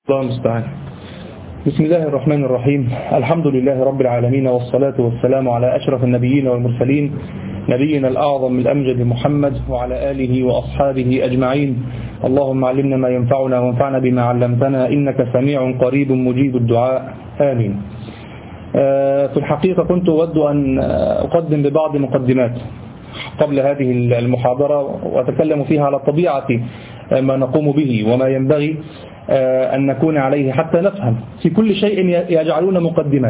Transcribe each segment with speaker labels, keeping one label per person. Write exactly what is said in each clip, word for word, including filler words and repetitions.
Speaker 1: الله المستعان. بسم الله الرحمن الرحيم. الحمد لله رب العالمين، والصلاة والسلام على أشرف النبيين والمرسلين، نبينا الأعظم الأمجد محمد وعلى آله وأصحابه أجمعين. اللهم علمنا ما ينفعنا وانفعنا بما علمتنا، إنك سميع قريب مجيب الدعاء، آمين. في الحقيقة كنت أود أن أقدم ببعض مقدمات قبل هذه المحاضرة، وأتكلم فيها على طبيعة ما نقوم به وما ينبغي أن نكون عليه حتى نفهم. في كل شيء يجعلون مقدمات،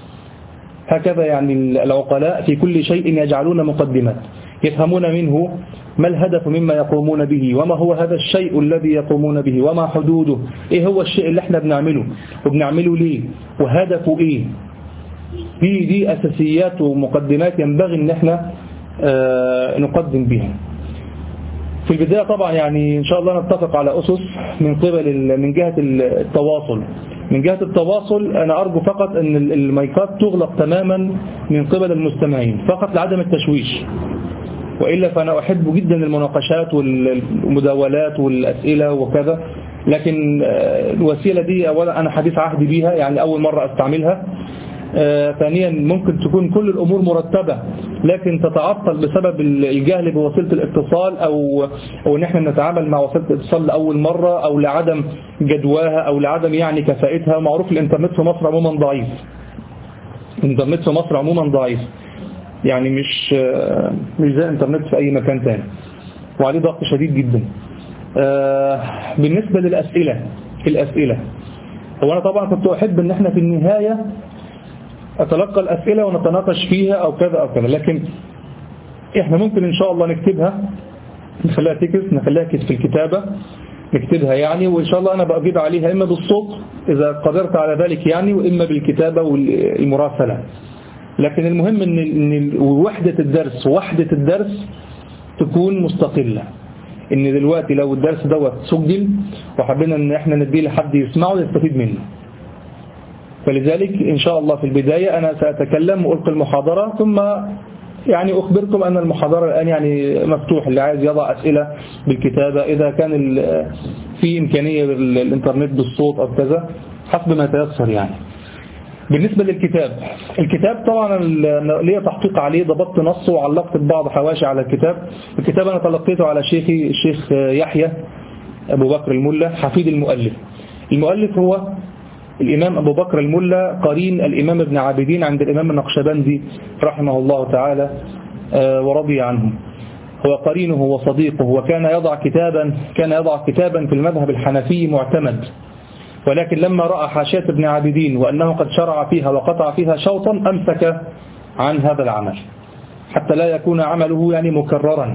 Speaker 1: هكذا يعني العقلاء في كل شيء يجعلون مقدمات يفهمون منه ما الهدف مما يقومون به، وما هو هذا الشيء الذي يقومون به، وما حدوده، ايه هو الشيء اللي احنا بنعمله وبنعمله ليه وهدفه ايه. دي دي أساسيات ومقدمات ينبغي ان احنا آه نقدم بها. في البداية طبعا يعني إن شاء الله نتفق على أسس من قبل من جهة التواصل. من جهة التواصل أنا أرجو فقط أن المايكات تغلق تماما من قبل المستمعين فقط لعدم التشويش، وإلا فأنا أحب جدا المناقشات والمداولات والأسئلة وكذا، لكن الوسيلة دي أولا أنا حديث عهد بيها، يعني أول مرة أستعملها. آه ثانيا ممكن تكون كل الأمور مرتبة لكن تتعطل بسبب الجهل بوسيلة الاتصال، أو أو إن احنا نتعامل مع وسيلة الاتصال لأول مرة، أو لعدم جدواها، أو لعدم يعني كفائتها. معروف الإنترنت في مصر عموما ضعيف، الإنترنت في مصر عموما ضعيف، يعني مش آه مش زي الإنترنت في أي مكان تاني، وعليه ضغط شديد جدا. آه بالنسبة للأسئلة الأسئلة هو أنا طبعا كنت أحب إن احنا في النهاية أتلقى الأسئلة ونتناقش فيها أو كذا أو كذا، لكن إحنا ممكن إن شاء الله نكتبها، نخليها تكس، نخليها كس في الكتابة، نكتبها يعني، وإن شاء الله أنا بأجيب عليها إما بالصوت إذا قدرت على ذلك يعني، وإما بالكتابة والمراسلة. لكن المهم إن إن وحدة الدرس وحدة الدرس تكون مستقلة. إن دلوقتي لو الدرس دوت سجل وحبينا إن إحنا نديه لحد يسمعه يستفيد منه، فلذلك إن شاء الله في البداية أنا سأتكلم وألقي المحاضرة، ثم يعني أخبركم أن المحاضرة الآن يعني مفتوح، اللي عايز يضع أسئلة بالكتابة، إذا كان في إمكانية بالإنترنت بالصوت أو كذا حسب ما يتيسر يعني. بالنسبة للكتاب، الكتاب طبعا ليه تحقيق عليه، ضبطت نصه وعلقت بعض حواشي على الكتاب. الكتاب أنا تلقيته على شيخي الشيخ يحيى أبو بكر الملا حفيد المؤلف. المؤلف هو الإمام أبو بكر الملا قرين الإمام ابن عابدين عند الإمام النقشبندي رحمه الله تعالى ورضي عنه. هو قرينه وصديقه، وكان يضع كتابا كان يضع كتابا في المذهب الحنفي معتمد، ولكن لما رأى حاشية ابن عابدين وأنه قد شرع فيها وقطع فيها شوطا أمسك عن هذا العمل حتى لا يكون عمله يعني مكررا.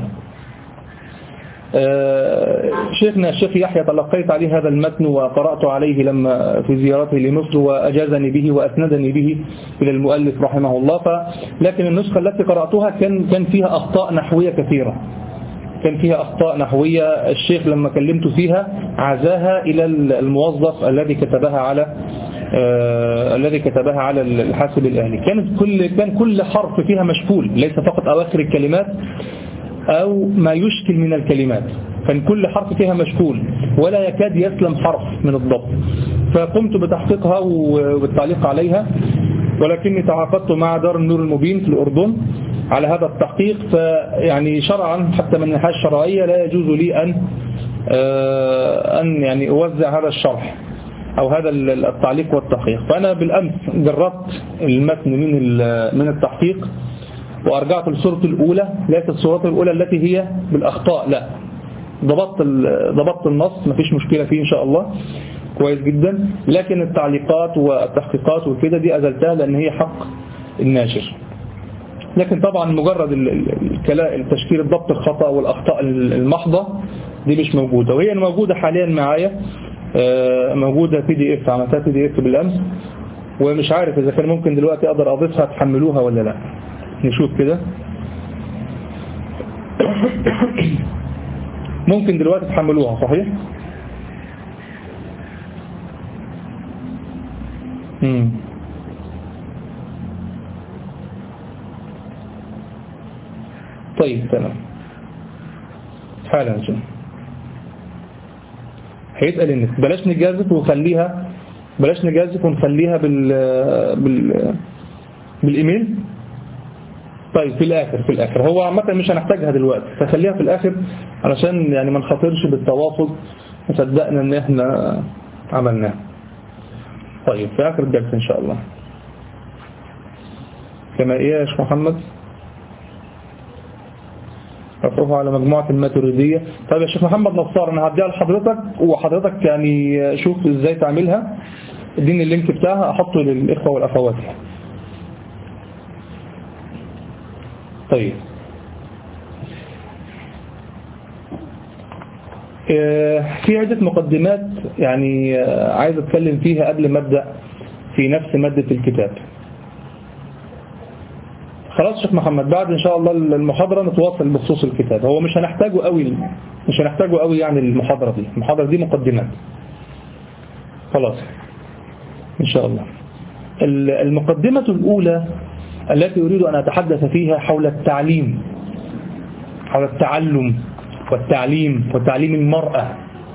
Speaker 1: شيخنا الشيخ يحيى تلقيت عليه هذا المتن وقرأت عليه لما في زيارته لمصر، وأجازني به وأسندني به إلى المؤلف رحمه الله. ف... لكن النسخة التي قرأتها كان كان فيها أخطاء نحوية كثيرة، كان فيها أخطاء نحوية الشيخ لما كلمت فيها عزاها إلى الموظف الذي كتبها على آه الذي كتبها على الحاسب الآلي. كانت كل كان كل حرف فيها مشكول، ليس فقط أواخر الكلمات أو ما يشكل من الكلمات، كان كل حرف فيها مشكول ولا يكاد يسلم حرف من الضبط. فقمت بتحقيقها والتعليق عليها، ولكني تعاقدت مع دار النور المبين في الأردن على هذا التحقيق، فيعني شرعا حتى من الناحية الشرعية لا يجوز لي أن أن يعني أوزع هذا الشرح أو هذا التعليق والتحقيق. فأنا بالأمس جربت المتن من من التحقيق وأرجعت للصورة الأولى، ليست الصورة الأولى التي هي بالأخطاء، لا، ضبطت ضبطت النص، ما فيش مشكلة فيه إن شاء الله، كويس جدا. لكن التعليقات والتحقيقات وكده دي أزلتها لأن هي حق الناشر. لكن طبعا مجرد التشكيل الضبط الخطأ والأخطاء المحضة دي مش موجودة، وهي موجودة حاليا معايا، موجودة بي دي اف، عملتها بي دي اف بالأمس، ومش عارف إذا كان ممكن دلوقتي أقدر أضيفها تحملوها ولا لا. نشوف كده. ممكن دلوقتي تحملوها صحيح؟ مم. طيب تمام، حالا نشوف. هيسأل النت. بلاش نجازف وخليها بلاش نجازف ونخليها بال بال بالايميل. طيب في الاخر في الاخر هو عامه مش هنحتاجها دلوقتي، فخليها في الاخر علشان يعني ما نخاطرش بالتواصل وصدقنا ان احنا عملناه. طيب في اخر الجلسه ان شاء الله. كما ايه يا شيخ محمد؟ رفعوها على مجموعة الماتريدية. طيب يا شيخ محمد نصار انا هديها لحضرتك، وحضرتك يعني شوف ازاي تعملها، اديني اللينك بتاعها احطه للاخوة والاخوات. طيب في عدة مقدمات يعني عايز اتكلم فيها قبل ما ابدأ في نفس مادة الكتاب. خلاص شيخ محمد بعد ان شاء الله المحاضرة نتواصل بخصوص الكتاب. هو مش هنحتاجه قوي مش هنحتاجه قوي يعني المحاضرة دي المحاضرة دي مقدمات خلاص ان شاء الله. المقدمة الاولى التي اريد ان اتحدث فيها حول التعليم، حول التعلم والتعليم وتعليم المرأة.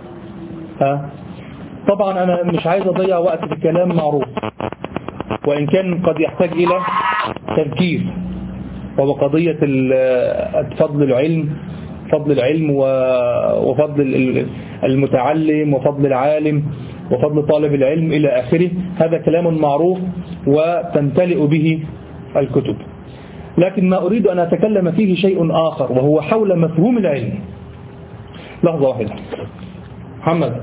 Speaker 1: ها طبعا انا مش عايز اضيع وقت في كلام معروف، وان كان قد يحتاج الى تذكير، وبقضية فضل العلم فضل العلم وفضل المتعلم وفضل العالم وفضل طالب العلم إلى آخره. هذا كلام معروف وتمتلئ به الكتب، لكن ما أريد أن أتكلم فيه شيء آخر، وهو حول مفهوم العلم. لحظة واحدة محمد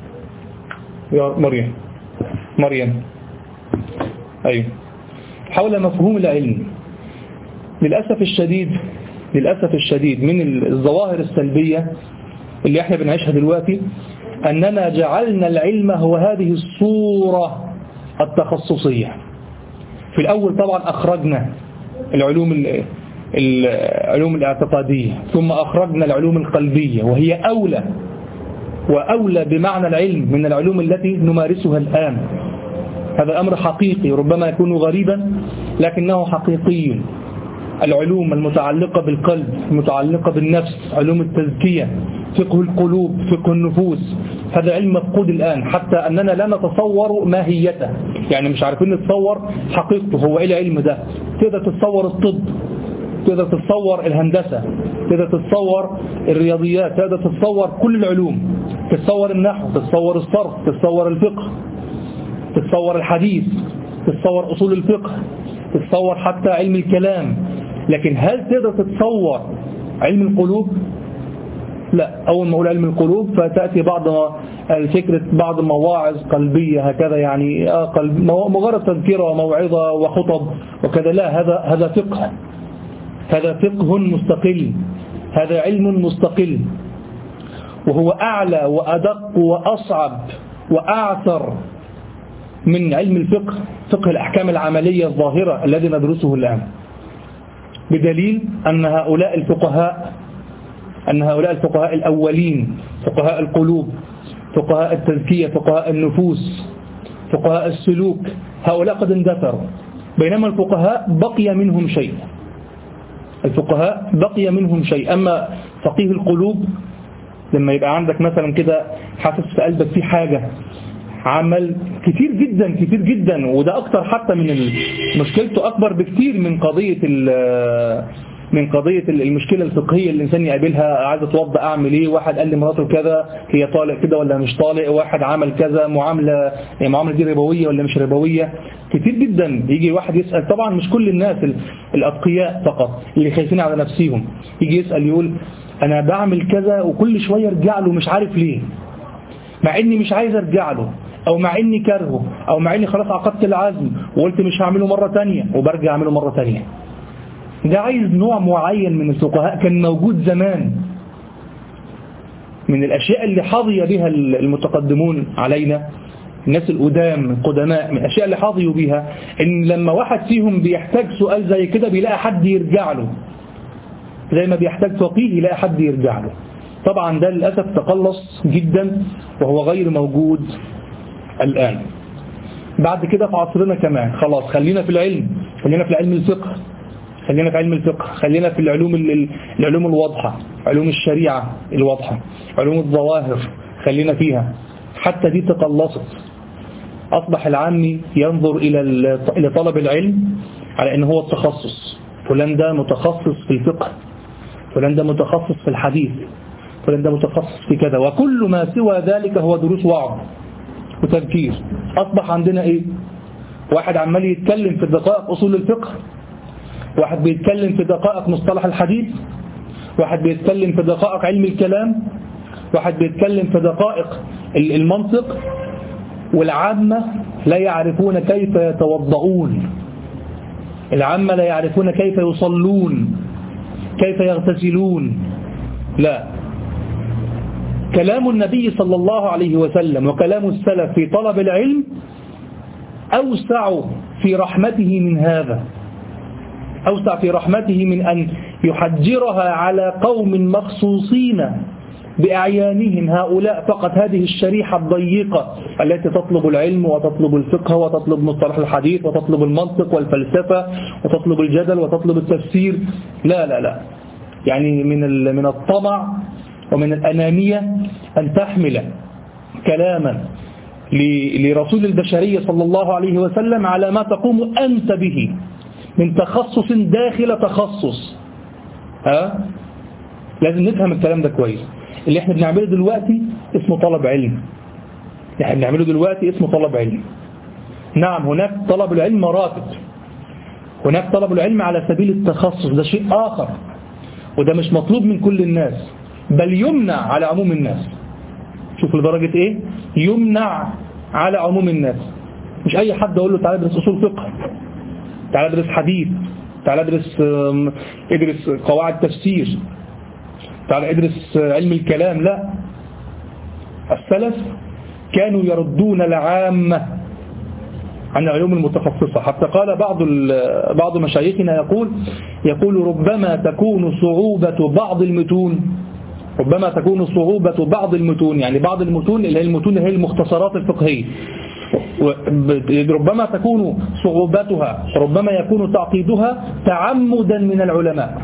Speaker 1: يا مريم مريم أيوه. حول مفهوم العلم. للأسف الشديد للأسف الشديد من الظواهر السلبية اللي احنا بنعيشها دلوقتي أننا جعلنا العلم هو هذه الصورة التخصصية. في الأول طبعا أخرجنا العلوم العلوم الاعتقادية، ثم أخرجنا العلوم القلبية، وهي أولى وأولى بمعنى العلم من العلوم التي نمارسها الآن. هذا أمر حقيقي ربما يكون غريبا لكنه حقيقي. العلوم المتعلقة بالقلب، المتعلقة بالنفس، علوم التزكية، فقه القلوب، فقه النفوس، هذا علم مفقود الآن، حتى أننا لا نتصور ماهيته، يعني مش عارفين نتصور حقيقته. هو إيه العلم ده؟ تقدر تتصور الطب، تقدر تتصور الهندسة، تقدر تتصور الرياضيات، تقدر تتصور كل العلوم، تتصور النحو، تتصور الصرف، تتصور الفقه، تتصور الحديث، تتصور أصول الفقه، تتصور حتى علم الكلام. لكن هل تقدر تتصور علم القلوب؟ لا. أول ما أقول علم القلوب فتأتي بعض الفكرة بعض المواعظ قلبية هكذا، يعني مجرد تذكير وموعظة وخطب وكذا. لا، هذا هذا فقه، هذا فقه مستقل، هذا علم مستقل، وهو أعلى وأدق وأصعب وأعثر من علم الفقه، فقه الأحكام العملية الظاهرة الذي ندرسه الآن، بدليل أن هؤلاء الفقهاء أن هؤلاء الفقهاء الأولين، فقهاء القلوب، فقهاء التزكية، فقهاء النفوس، فقهاء السلوك، هؤلاء قد اندثروا، بينما الفقهاء بقي منهم شيء الفقهاء بقي منهم شيء. أما فقيه القلوب لما يبقى عندك مثلا كده حاسس في قلبك في حاجة، عمل كتير جدا كتير جدا، وده أكتر حتى من مشكلته، أكبر بكتير من قضية من قضية المشكلة الفقهية اللي الإنسان يقابلها. عايز اتوضى أعمل إيه؟ واحد قال لي مراته كذا، هي طالق كده ولا مش طالق؟ واحد عمل كذا، معاملة معاملة دي ربوية ولا مش ربوية؟ كتير جدا يجي واحد يسأل. طبعا مش كل الناس الأتقياء فقط اللي خايفين على نفسهم، يجي يسأل يقول أنا بعمل كذا وكل شوية ارجع له مش عارف ليه، مع إني مش عايز ارجع له، أو مع إني كرهه، أو مع إني خلاص عقدت العزم وقلت مش هعمله مرة تانية وبرجع أعمله مرة تانية. ده عايز نوع معين من الفقهاء كان موجود زمان. من الأشياء اللي حظي بها المتقدمون علينا، الناس القدام القدماء، من الأشياء اللي حظيوا بها إن لما واحد فيهم بيحتاج سؤال زي كده بيلاقي حد يرجع له، زي ما بيحتاج فقيه يلاقي حد يرجع له. طبعا ده للأسف تقلص جدا وهو غير موجود الآن. بعد كده في عصرنا كمان خلاص خلينا في العلم، خلينا في علم الفقه، خلينا في علم الفقه، خلينا في العلوم العلوم الواضحة، علوم الشريعة الواضحة، علوم الظواهر خلينا فيها، حتى دي تقلصت. أصبح العامي ينظر إلى إلى طلب العلم على أنه هو التخصص، فلان ده متخصص في الفقه، فلان ده متخصص في الحديث، فلان ده متخصص في كذا، وكل ما سوى ذلك هو دروس وعظ وتذكير. أصبح عندنا إيه؟ واحد عمال يتكلم في دقائق أصول الفقه، واحد بيتكلم في دقائق مصطلح الحديث، واحد بيتكلم في دقائق علم الكلام، واحد بيتكلم في دقائق المنطق، والعامة لا يعرفون كيف يتوضؤون، العامة لا يعرفون كيف يصلون، كيف يغتسلون. لا، كلام النبي صلى الله عليه وسلم وكلام السلف في طلب العلم أوسع في رحمته من هذا، أوسع في رحمته من أن يحجرها على قوم مخصوصين بأعيانهم، هؤلاء فقط، هذه الشريحة الضيقة التي تطلب العلم وتطلب الفقه وتطلب مصطلح الحديث وتطلب المنطق والفلسفة وتطلب الجدل وتطلب التفسير. لا لا لا، يعني من من الطمع ومن الأنانية أن تحمل كلاما لرسول البشرية صلى الله عليه وسلم على ما تقوم أنت به من تخصص داخل تخصص. ها؟ لازم نفهم الكلام ده كويس. اللي احنا بنعمله دلوقتي اسمه طلب علم، اللي احنا بنعمله دلوقتي اسمه طلب علم. نعم، هناك طلب العلم مراتب، هناك طلب العلم على سبيل التخصص، ده شيء آخر، وده مش مطلوب من كل الناس، بل يمنع على عموم الناس. شوف لدرجة ايه؟ يمنع على عموم الناس. مش اي حد اقول له تعالى ادرس اصول فقه، تعالى ادرس حديث، تعالى ادرس ادرس قواعد تفسير، تعالى ادرس علم الكلام. لا، السلف كانوا يردون العامة عن العلوم المتخصصة. حتى قال بعض بعض مشايخنا يقول يقول ربما تكون صعوبة بعض المتون ربما تكون صعوبة بعض المتون يعني بعض المتون اللي هي المتون اللي هي المختصرات الفقهية، ربما تكون صعوبتها، ربما يكون تعقيدها تعمدا من العلماء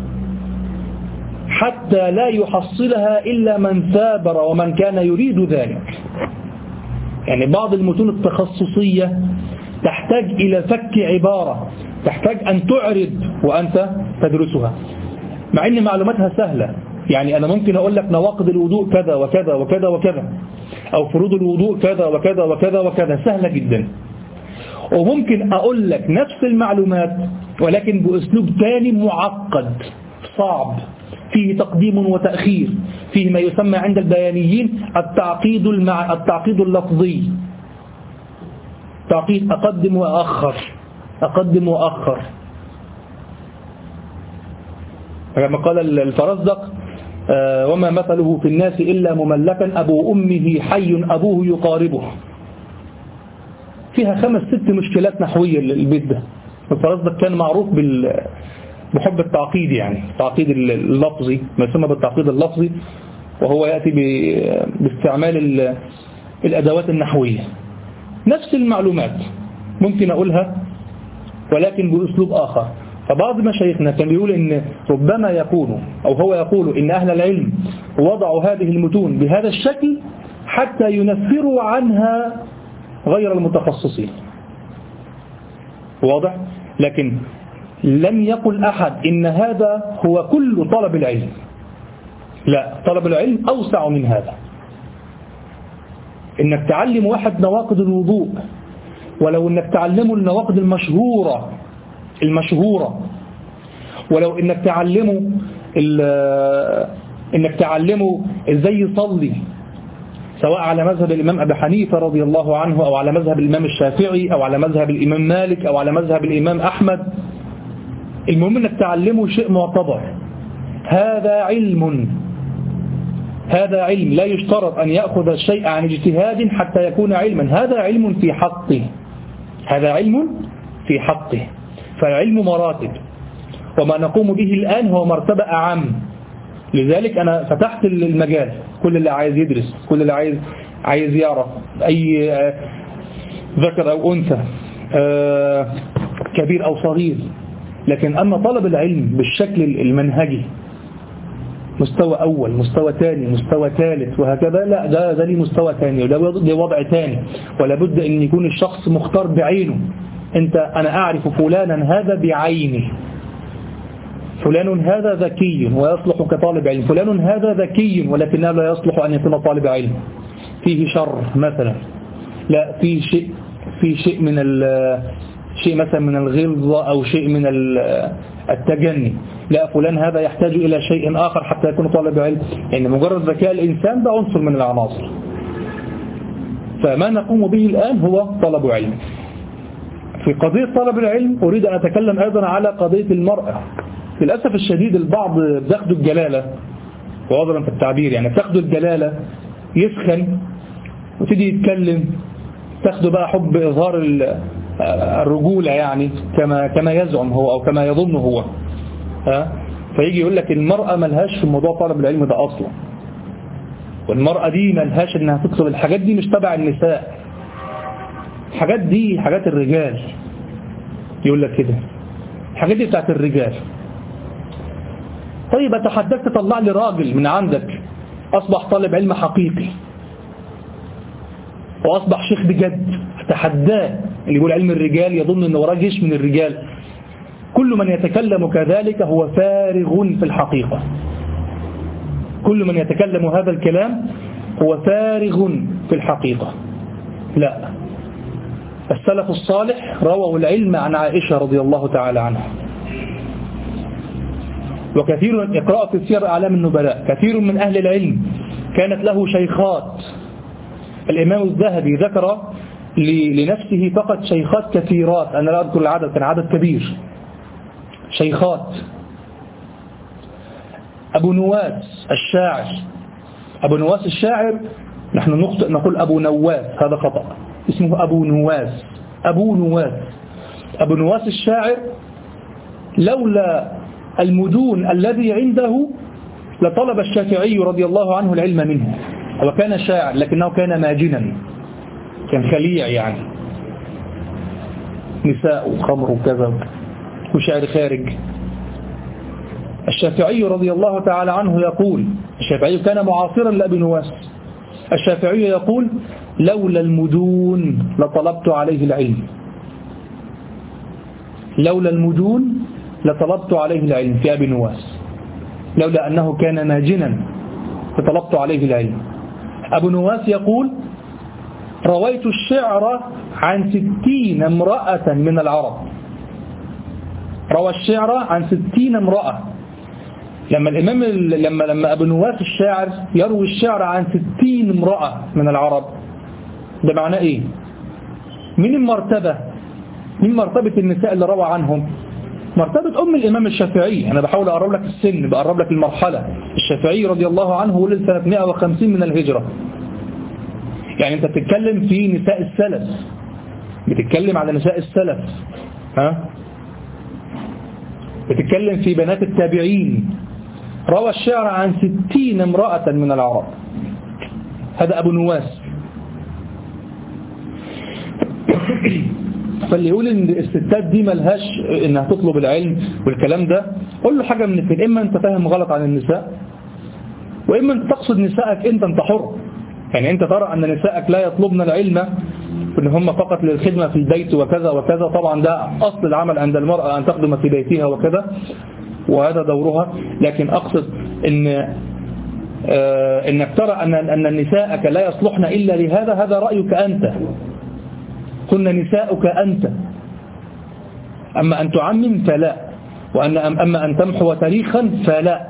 Speaker 1: حتى لا يحصلها إلا من ثابر ومن كان يريد ذلك. يعني بعض المتون التخصصية تحتاج إلى فك عبارة، تحتاج أن تعرض وأنت تدرسها، مع أن معلوماتها سهلة. يعني أنا ممكن أقول لك نواقض الوضوء كذا وكذا وكذا وكذا، أو فروض الوضوء كذا وكذا وكذا وكذا، سهلة جدا. وممكن أقول لك نفس المعلومات ولكن بأسلوب تاني معقد صعب، فيه تقديم وتأخير، فيه ما يسمى عند البيانيين التعقيد المع... التعقيد اللفظي، تعقيد أقدم وأخر، أقدم وأخر. كما قال الفرزدق وما مثله في الناس إلا مملكا أبو أمه حي أبوه يقاربه. فيها خمس ست مشكلات نحوية البيت ده. الفرزدق كان معروف بال بحب التعقيد، يعني التعقيد اللفظي، ما يسمى بالتعقيد اللفظي، وهو يأتي باستعمال الأدوات النحوية. نفس المعلومات ممكن أقولها ولكن بأسلوب آخر. فبعض مشايخنا كان بيقول إن ربما يكون أو هو يقول إن أهل العلم وضعوا هذه المتون بهذا الشكل حتى ينفروا عنها غير المتخصصين. واضح؟ لكن لم يقل أحد إن هذا هو كل طلب العلم. لا، طلب العلم أوسع من هذا. إنك تعلم واحد نواقض الوضوء، ولو إنك تعلمه النواقض المشهورة المشهورة ولو إنك تعلمه إنك تعلمه إزاي يصلي، سواء على مذهب الإمام أبي حنيفة رضي الله عنه، أو على مذهب الإمام الشافعي، أو على مذهب الإمام مالك، أو على مذهب الإمام أحمد. المهم إنك تعلمه شيء معتبر. هذا علم، هذا علم، لا يشترط أن يأخذ الشيء عن اجتهاد حتى يكون علما. هذا علم في حقه، هذا علم في حقه. فالعلم مراتب، وما نقوم به الآن هو مرتبة أعم. لذلك أنا فتحت المجال، كل اللي عايز يدرس، كل اللي عايز عايز يعرف، أي ذكر أو أنثى، كبير أو صغير. لكن أما طلب العلم بالشكل المنهجي مستوى أول، مستوى ثاني، مستوى ثالث، وهكذا. لا، ده ده ليه مستوى ثاني، وده ليه وضع ثاني، ولا بد أن يكون الشخص مختار بعينه. أنت أنا أعرف فلانا هذا بعينه، فلان هذا ذكي ويصلح كطالب علم، فلان هذا ذكي ولكنه لا يصلح أن يكون طالب علم، فيه شر مثلا، لا فيه شيء في شيء من شيء مثلا من الغلظة أو شيء من التجني، لا فلان هذا يحتاج إلى شيء آخر حتى يكون طالب علم. يعني مجرد ذكاء الإنسان ده عنصر من العناصر. فما نقوم به الآن هو طلب علم. في قضية طلب العلم أريد أن أتكلم أيضا على قضية المرأة. للأسف الشديد البعض بياخدوا الجلالة، وعذرا في التعبير، يعني بتاخدوا الجلالة يسخن وتيجي يتكلم، تاخدوا بقى حب إظهار الرجولة يعني كما كما يزعم هو أو كما يظن هو، ها؟ فيجي يقول لك المرأة ملهاش في موضوع طلب العلم ده أصلا، والمرأة دي ملهاش إنها تكتب الحاجات دي، مش تبع النساء، الحاجات دي حاجات الرجال. يقول لك كده الحاجات دي بتاعت الرجال. طيب أتحدثت تطلع لي راجل من عندك أصبح طالب علم حقيقي وأصبح شيخ بجد، أتحداه. اللي يقول علم الرجال يظن أنه وراه جيش من الرجال. كل من يتكلم كذلك هو فارغ في الحقيقة. كل من يتكلم هذا الكلام هو فارغ في الحقيقة. لا، السلف الصالح رووا العلم عن عائشة رضي الله تعالى عنها. وكثير اقرأ في سير أعلام النبلاء، كثير من أهل العلم كانت له شيخات. الإمام الذهبي ذكر لنفسه فقط شيخات كثيرات، أنا لا أذكر العدد، كان عدد كبير شيخات. أبو نواس الشاعر، أبو نواس الشاعر نحن نخطئ نقول أبو نواس، هذا خطأ، اسمه أبو نواس. أبو نواس أبو نواس الشاعر لولا المدون الذي عنده لطلب الشافعي رضي الله عنه العلم منه. هو كان شاعر لكنه كان ماجنا، كان خليع يعني، نساء وخمر وكذا وشعر خارج. الشافعي رضي الله تعالى عنه يقول، الشافعي كان معاصرا لأبي نواس، الشافعي يقول لولا المدون لطلبت عليه العلم، لولا المدون لطلبت عليه العلم في أبي نواس، لولا أنه كان ماجنا فطلبت عليه العلم. أبو نواس يقول رويت الشعر عن ستين امرأة من العرب، روى الشعر عن ستين امرأة. لما الإمام لما لما أبو نواس الشاعر يروي الشعر عن ستين امرأة من العرب، ده معناه إيه؟ من المرتبة، من مرتبة النساء اللي روى عنهم، مرتبة أم الإمام الشافعي. أنا بحاول أقرب لك السن، بقرب لك المرحلة. الشافعي رضي الله عنه ولد سنة مئة وخمسين من الهجرة، يعني أنت بتتكلم في نساء السلف، بتتكلم على نساء السلف، ها؟ بتتكلم في بنات التابعين. روى الشعر عن ستين امرأة من العرب، هذا أبو نواس. فاللي يقول ان الستات دي ملهاش انها تطلب العلم والكلام ده، قول له حاجة من الاثنين، اما انت فاهم غلط عن النساء، واما انت تقصد نسائك انت انت حر. يعني انت ترى ان نسائك لا يطلبن العلم، ان هم فقط للخدمة في البيت وكذا وكذا. طبعا ده اصل العمل عند المرأة ان تخدم في بيتها وكذا، وهذا دورها. لكن اقصد ان آه انك ترى ان ان نسائك لا يصلحن الا لهذا، هذا رأيك انت، كن نساؤك أنت. أما أن تعمم فلا، وأن أما أن تمحو تاريخا فلا.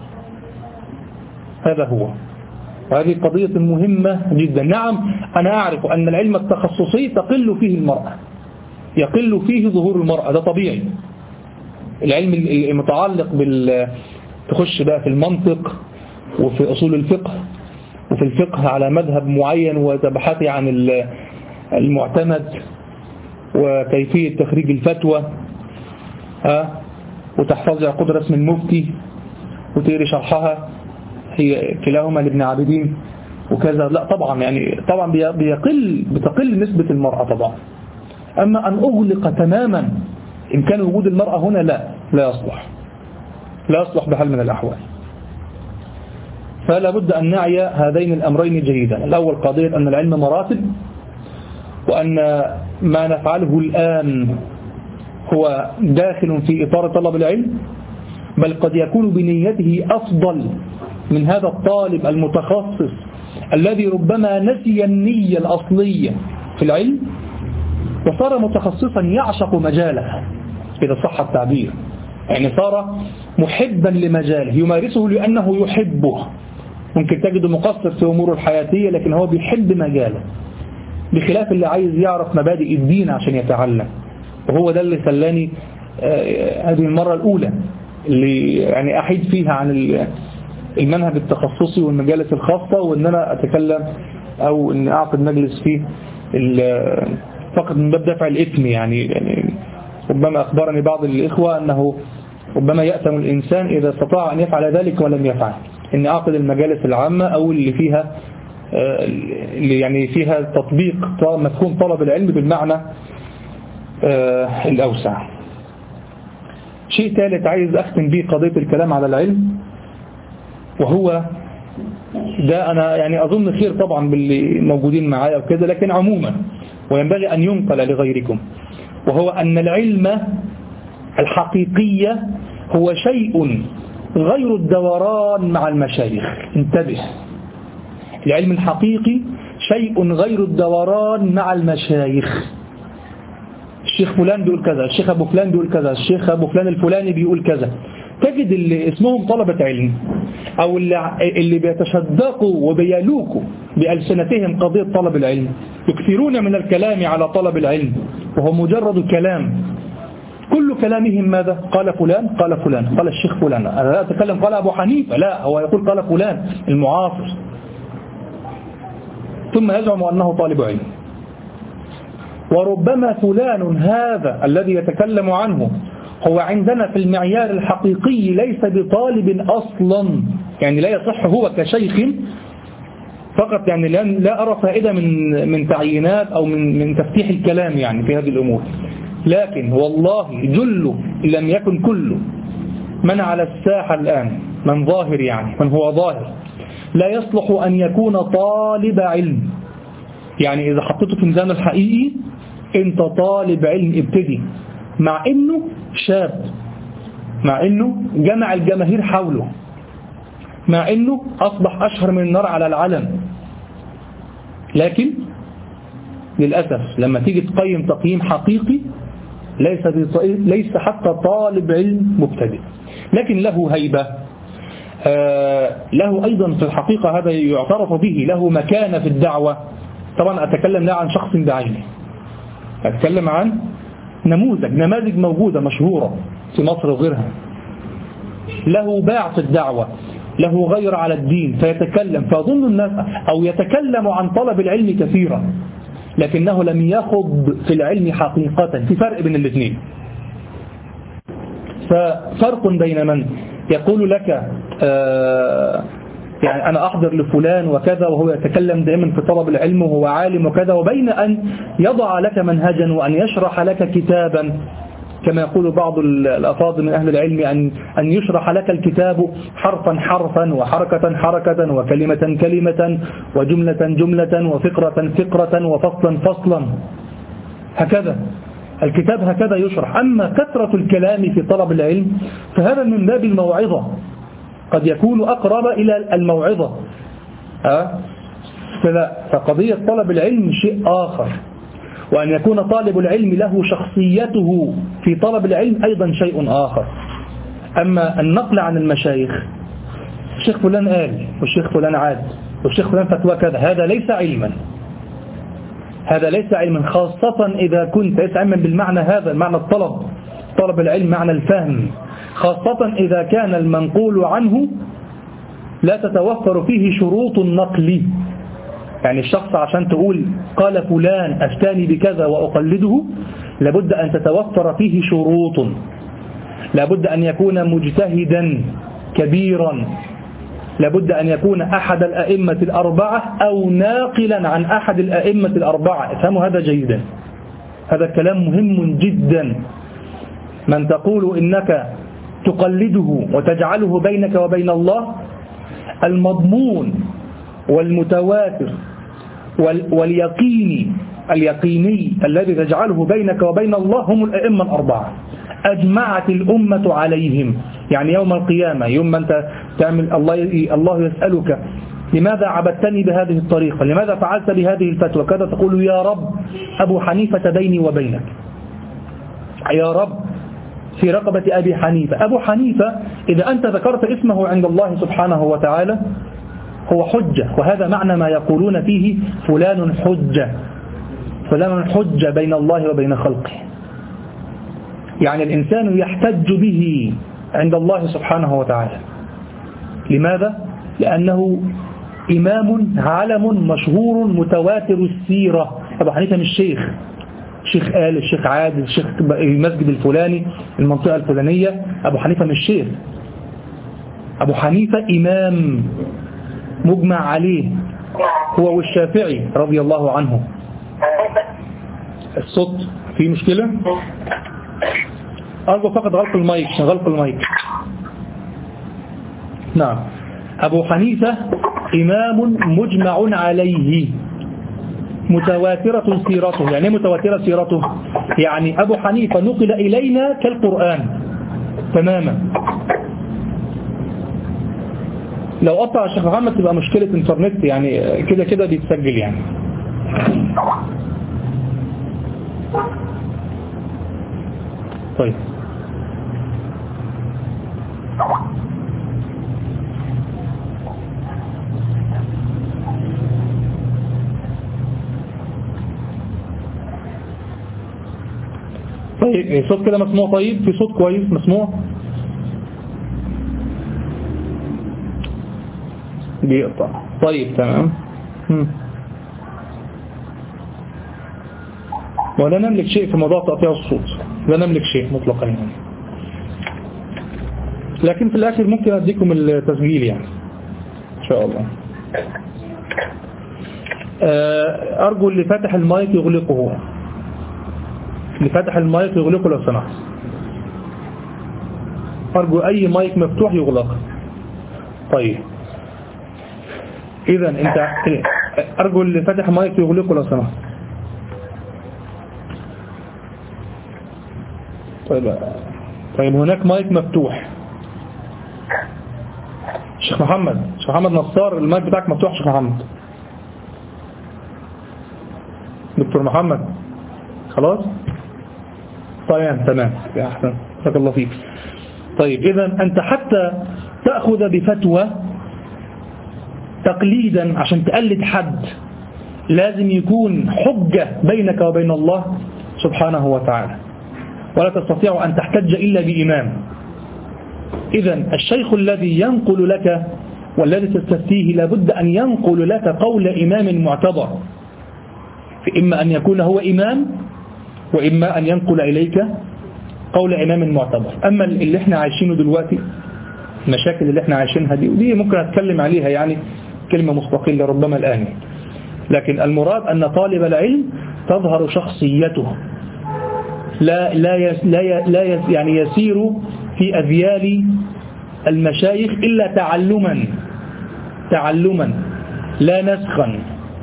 Speaker 1: هذا هو، وهذه قضية مهمة جدا. نعم أنا أعرف أن العلم التخصصي تقل فيه المرأة، يقل فيه ظهور المرأة، ده طبيعي. العلم المتعلق بال تخش بقى في المنطق وفي أصول الفقه وفي الفقه على مذهب معين، وتبحثي عن المعتمد وكيفية تخريج الفتوى، ها، وتحفظي عقود رسم المفتي وتقري شرحها، هي كلاهما لابن عابدين وكذا. لا طبعا، يعني طبعا بيقل بتقل نسبة المرأة طبعا. أما أن أغلق تماما إمكان وجود المرأة هنا، لا لا يصلح، لا يصلح بحال من الأحوال. فلا بد أن نعي هذين الأمرين جيدا. الأول قضية أن العلم مراتب، وأن ما نفعله الآن هو داخل في إطار طلب العلم، بل قد يكون بنيته أفضل من هذا الطالب المتخصص الذي ربما نسي النية الأصلية في العلم وصار متخصصا يعشق مجاله إذا صح التعبير، يعني صار محبا لمجاله يمارسه لأنه يحبه. ممكن تجد مقصر في أموره الحياتية لكن هو بيحب مجاله، بخلاف اللي عايز يعرف مبادئ الدين عشان يتعلم. وهو ده اللي خلاني آه هذه المرة الأولى اللي يعني أحيد فيها عن المنهج التخصصي والمجالس الخاصة، وأن أنا أتكلم أو أن أعقد مجلس فيه فقط من باب دفع الإثم. يعني, يعني ربما أخبرني بعض الإخوة أنه ربما يأثم الإنسان إذا استطاع أن يفعل ذلك ولم يفعل، أن أعقد المجالس العامة أو اللي فيها اللي يعني فيها تطبيق مفهوم طلب العلم بالمعنى الأوسع. شيء ثالث عايز أختم به قضية الكلام على العلم، وهو ده أنا يعني أظن خير طبعا باللي موجودين معايا وكذا، لكن عموما وينبغي أن ينقل لغيركم، وهو أن العلم الحقيقية هو شيء غير الدوران مع المشايخ. انتبه، العلم الحقيقي شيء غير الدوران مع المشايخ. الشيخ فلان بيقول كذا، الشيخ أبو فلان بيقول كذا، الشيخ أبو فلان الفلاني بيقول كذا. تجد اللي اسمهم طلبة علم أو اللي, اللي بيتشدقوا وبيلوكوا بألسنتهم قضية طلب العلم يكثرون من الكلام على طلب العلم، وهو مجرد كلام. كل كلامهم ماذا؟ قال فلان قال فلان قال الشيخ فلان. أنا لا أتكلم قال أبو حنيفة، لا، هو يقول قال فلان المعاصر، ثم يزعم أنه طالب علم. وربما فلان هذا الذي يتكلم عنه هو عندنا في المعيار الحقيقي ليس بطالب أصلا، يعني لا يصح هو كشيخ فقط. يعني لا أرى فائدة من من تعيينات أو من من تفتيح الكلام يعني في هذه الأمور، لكن والله جل لم يكن كل من على الساحة الآن من ظاهر، يعني من هو ظاهر لا يصلح أن يكون طالب علم. يعني إذا حطيته في ميزان الحقيقي أنت طالب علم ابتدي، مع أنه شاب، مع أنه جمع الجماهير حوله، مع أنه أصبح أشهر من النار على العلم، لكن للأسف لما تيجي تقيم تقييم حقيقي ليس ليس حتى طالب علم مبتدئ، لكن له هيبة، آه له أيضا في الحقيقة هذا يعترف به، له مكانة في الدعوة. طبعا أتكلم لا عن شخص بعينه، أتكلم عن نموذج نماذج موجودة مشهورة في مصر وغيرها، له باع في الدعوة، له غير على الدين، فيتكلم فيظن الناس أو يتكلم عن طلب العلم كثيرا لكنه لم يخض في العلم حقيقة. في فرق بين الاثنين، ففرق بين من يقول لك آه يعني أنا أحضر لفلان وكذا وهو يتكلم دائما في طلب العلم وهو عالم وكذا، وبين أن يضع لك منهجا وأن يشرح لك كتابا كما يقول بعض الأفاضل من أهل العلم أن أن يشرح لك الكتاب حرفا حرفا وحركة حركة وكلمة كلمة وجملة جملة وفقرة فقرة وفصلا فصلا، هكذا الكتاب هكذا يشرح. أما كثرة الكلام في طلب العلم فهذا من باب الموعظة، قد يكون أقرب إلى الموعظة. أه؟ فقضية طلب العلم شيء آخر، وأن يكون طالب العلم له شخصيته في طلب العلم أيضا شيء آخر. أما النقل عن المشايخ، الشيخ فلان قال والشيخ فلان عاد والشيخ فلان فتوى كذا، هذا ليس علما، هذا ليس علما، خاصة إذا كنت ليس علما بالمعنى هذا، المعنى الطلب، طلب العلم معنى الفهم، خاصة إذا كان المنقول عنه لا تتوفر فيه شروط النقل. يعني الشخص عشان تقول قال فلان أفتاني بكذا وأقلده لابد أن تتوفر فيه شروط، لابد أن يكون مجتهدا كبيرا، لابد أن يكون أحد الأئمة الأربعة أو ناقلا عن أحد الأئمة الأربعة. افهموا هذا جيدا، هذا كلام مهم جدا. من تقول إنك تقلده وتجعله بينك وبين الله المضمون والمتواتر واليقيني اليقيني الذي تجعله بينك وبين الله هم الأئمة الأربعة، أجمعت الأمة عليهم. يعني يوم القيامة يوم أنت تعمل الله الله يسألك لماذا عبدتني بهذه الطريقة، لماذا فعلت بهذه الفتوى كذا، تقول يا رب أبو حنيفة بيني وبينك، يا رب في رقبة أبي حنيفة. أبو حنيفة إذا أنت ذكرت اسمه عند الله سبحانه وتعالى هو حجة، وهذا معنى ما يقولون فيه فلان حجة، فلان حجة بين الله وبين خلقه. يعني الإنسان يحتج به عند الله سبحانه وتعالى. لماذا؟ لأنه إمام علم مشهور متواتر السيرة. أبو حنيفة مش شيخ، شيخ آل، الشيخ عادل، الشيخ المسجد الفلاني، المنطقة الفلانية. أبو حنيفة مش شيخ، أبو حنيفة إمام مجمع عليه، هو والشافعي رضي الله عنه. الصوت فيه مشكلة؟ أرجو فقط غلق المايك، غلق المايك. نعم، أبو حنيفة إمام مجمع عليه متواترة سيرته. يعني متواترة سيرته يعني أبو حنيفة نقل إلينا كالقرآن تماما. لو قطع الشيخ محمد تبقى مشكلة انترنت، يعني كده كده بيتسجل يعني. طيب طيب الصوت كده مسموع؟ طيب في صوت كويس مسموع؟ بيقطع. طيب تمام. ولا نملك شيء في موضوع تقطيع الصوت، لا نملك شيء مطلقا يعني. لكن في الآخر ممكن أديكم التسجيل يعني إن شاء الله. أرجو اللي فاتح المايك يغلقه، اللي فاتح المايك يغلقه لو سمحت. أرجو أي مايك مفتوح يغلق. طيب إذا أنت أرجو اللي فاتح مايك يغلقه لو سمحت. طيب طيب هناك مايك مفتوح. شيخ محمد، شيخ محمد نصار، المايك بتاعك مفتوح. شيخ محمد، دكتور محمد، خلاص طيب تمام أحسن، جزاك الله فيك. طيب إذا أنت حتى تأخذ بفتوى تقليدا عشان تقلد حد لازم يكون حجة بينك وبين الله سبحانه وتعالى، ولا تستطيع أن تحتج إلا بإمام. إذا الشيخ الذي ينقل لك والذي تستفتيه لابد أن ينقل لك قول إمام معتبر، فإما أن يكون هو إمام وإما أن ينقل إليك قول إمام معتبر. أما اللي احنا عايشينه دلوقتي، المشاكل اللي احنا عايشينها دي ودي ممكن أتكلم عليها يعني كلمة مستقلة ربما الآن، لكن المراد أن طالب العلم تظهر شخصيته، لا لا يس لا يس لا يس يعني يسير في أذيال المشايخ إلا تعلما تعلما لا نسخا.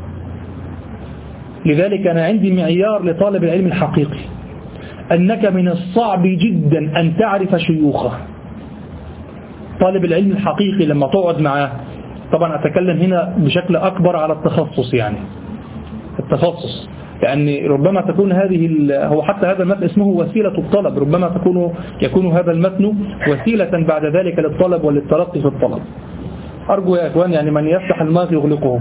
Speaker 1: لذلك أنا عندي معيار لطالب العلم الحقيقي، أنك من الصعب جدا أن تعرف شيوخه. طالب العلم الحقيقي لما تقعد معاه، طبعا أتكلم هنا بشكل أكبر على التخصص، يعني التخصص، لأن ربما تكون هذه هو حتى هذا المتن اسمه وسيلة الطلب، ربما تكون يكون هذا المتن وسيلة بعد ذلك للطلب وللترقي في الطلب. أرجو يا أخوان يعني من يفتح الماء يغلقه.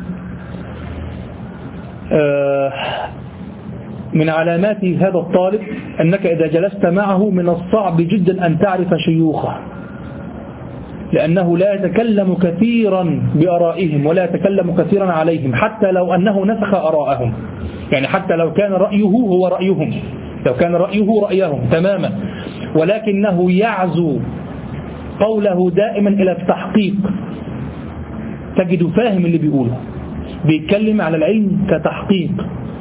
Speaker 1: من علامات هذا الطالب أنك إذا جلست معه من الصعب جدا أن تعرف شيوخه، لأنه لا يتكلم كثيرا بآرائهم ولا يتكلم كثيرا عليهم، حتى لو أنه نسخ آراءهم، يعني حتى لو كان رأيه هو رأيهم، لو كان رأيه رأيهم تماما، ولكنه يعزو قوله دائما إلى التحقيق. تجد فاهم اللي بيقوله، بيتكلم على العلم كتحقيق.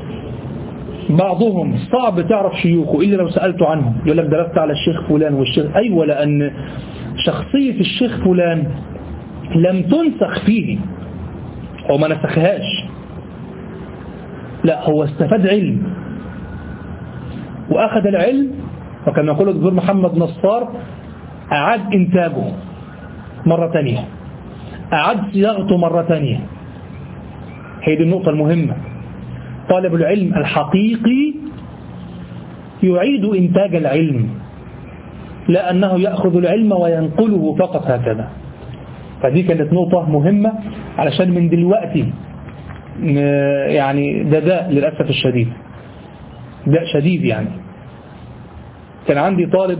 Speaker 1: بعضهم صعب تعرف شيوخه إلا لو سألته عنهم، يقول لك درست على الشيخ فلان والشيخ أيوة، لأن شخصية الشيخ فلان لم تنسخ فيه، هو ما نسخهاش، لا هو استفاد علم وأخذ العلم، وكما يقول الدكتور محمد نصار أعاد إنتاجه مرة تانية، أعاد صياغته مرة تانية. هي دي النقطة المهمة. طالب العلم الحقيقي يعيد إنتاج العلم، لا أنه يأخذ العلم وينقله فقط هكذا. فدي كانت نقطة مهمة، علشان من دلوقتي يعني ده داء للأسف الشديد، داء شديد. يعني كان عندي طالب،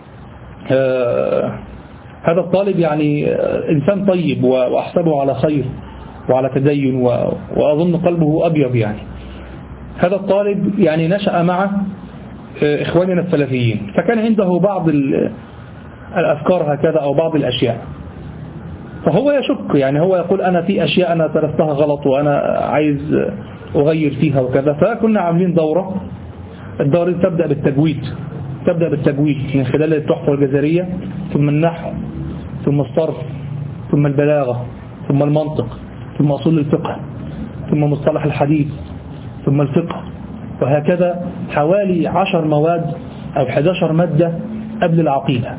Speaker 1: آه هذا الطالب يعني آه إنسان طيب وأحسبه على خير وعلى تدين، وأظن قلبه أبيض. يعني هذا الطالب يعني نشأ مع آه إخواننا السلفيين، فكان عنده بعض الأفكار هكذا أو بعض الأشياء، فهو يشك. يعني هو يقول أنا في أشياء أنا درستها غلط وأنا عايز أغير فيها وكذا. فكنا عاملين دورة، الدورة تبدأ بالتجويد، تبدأ بالتجويد من خلال التحفة الجزرية، ثم النحو، ثم الصرف، ثم البلاغة، ثم المنطق، ثم أصول الفقه، ثم مصطلح الحديث، ثم الفقه، وهكذا حوالي عشر مواد أو إحدى عشرة مادة قبل العقيدة.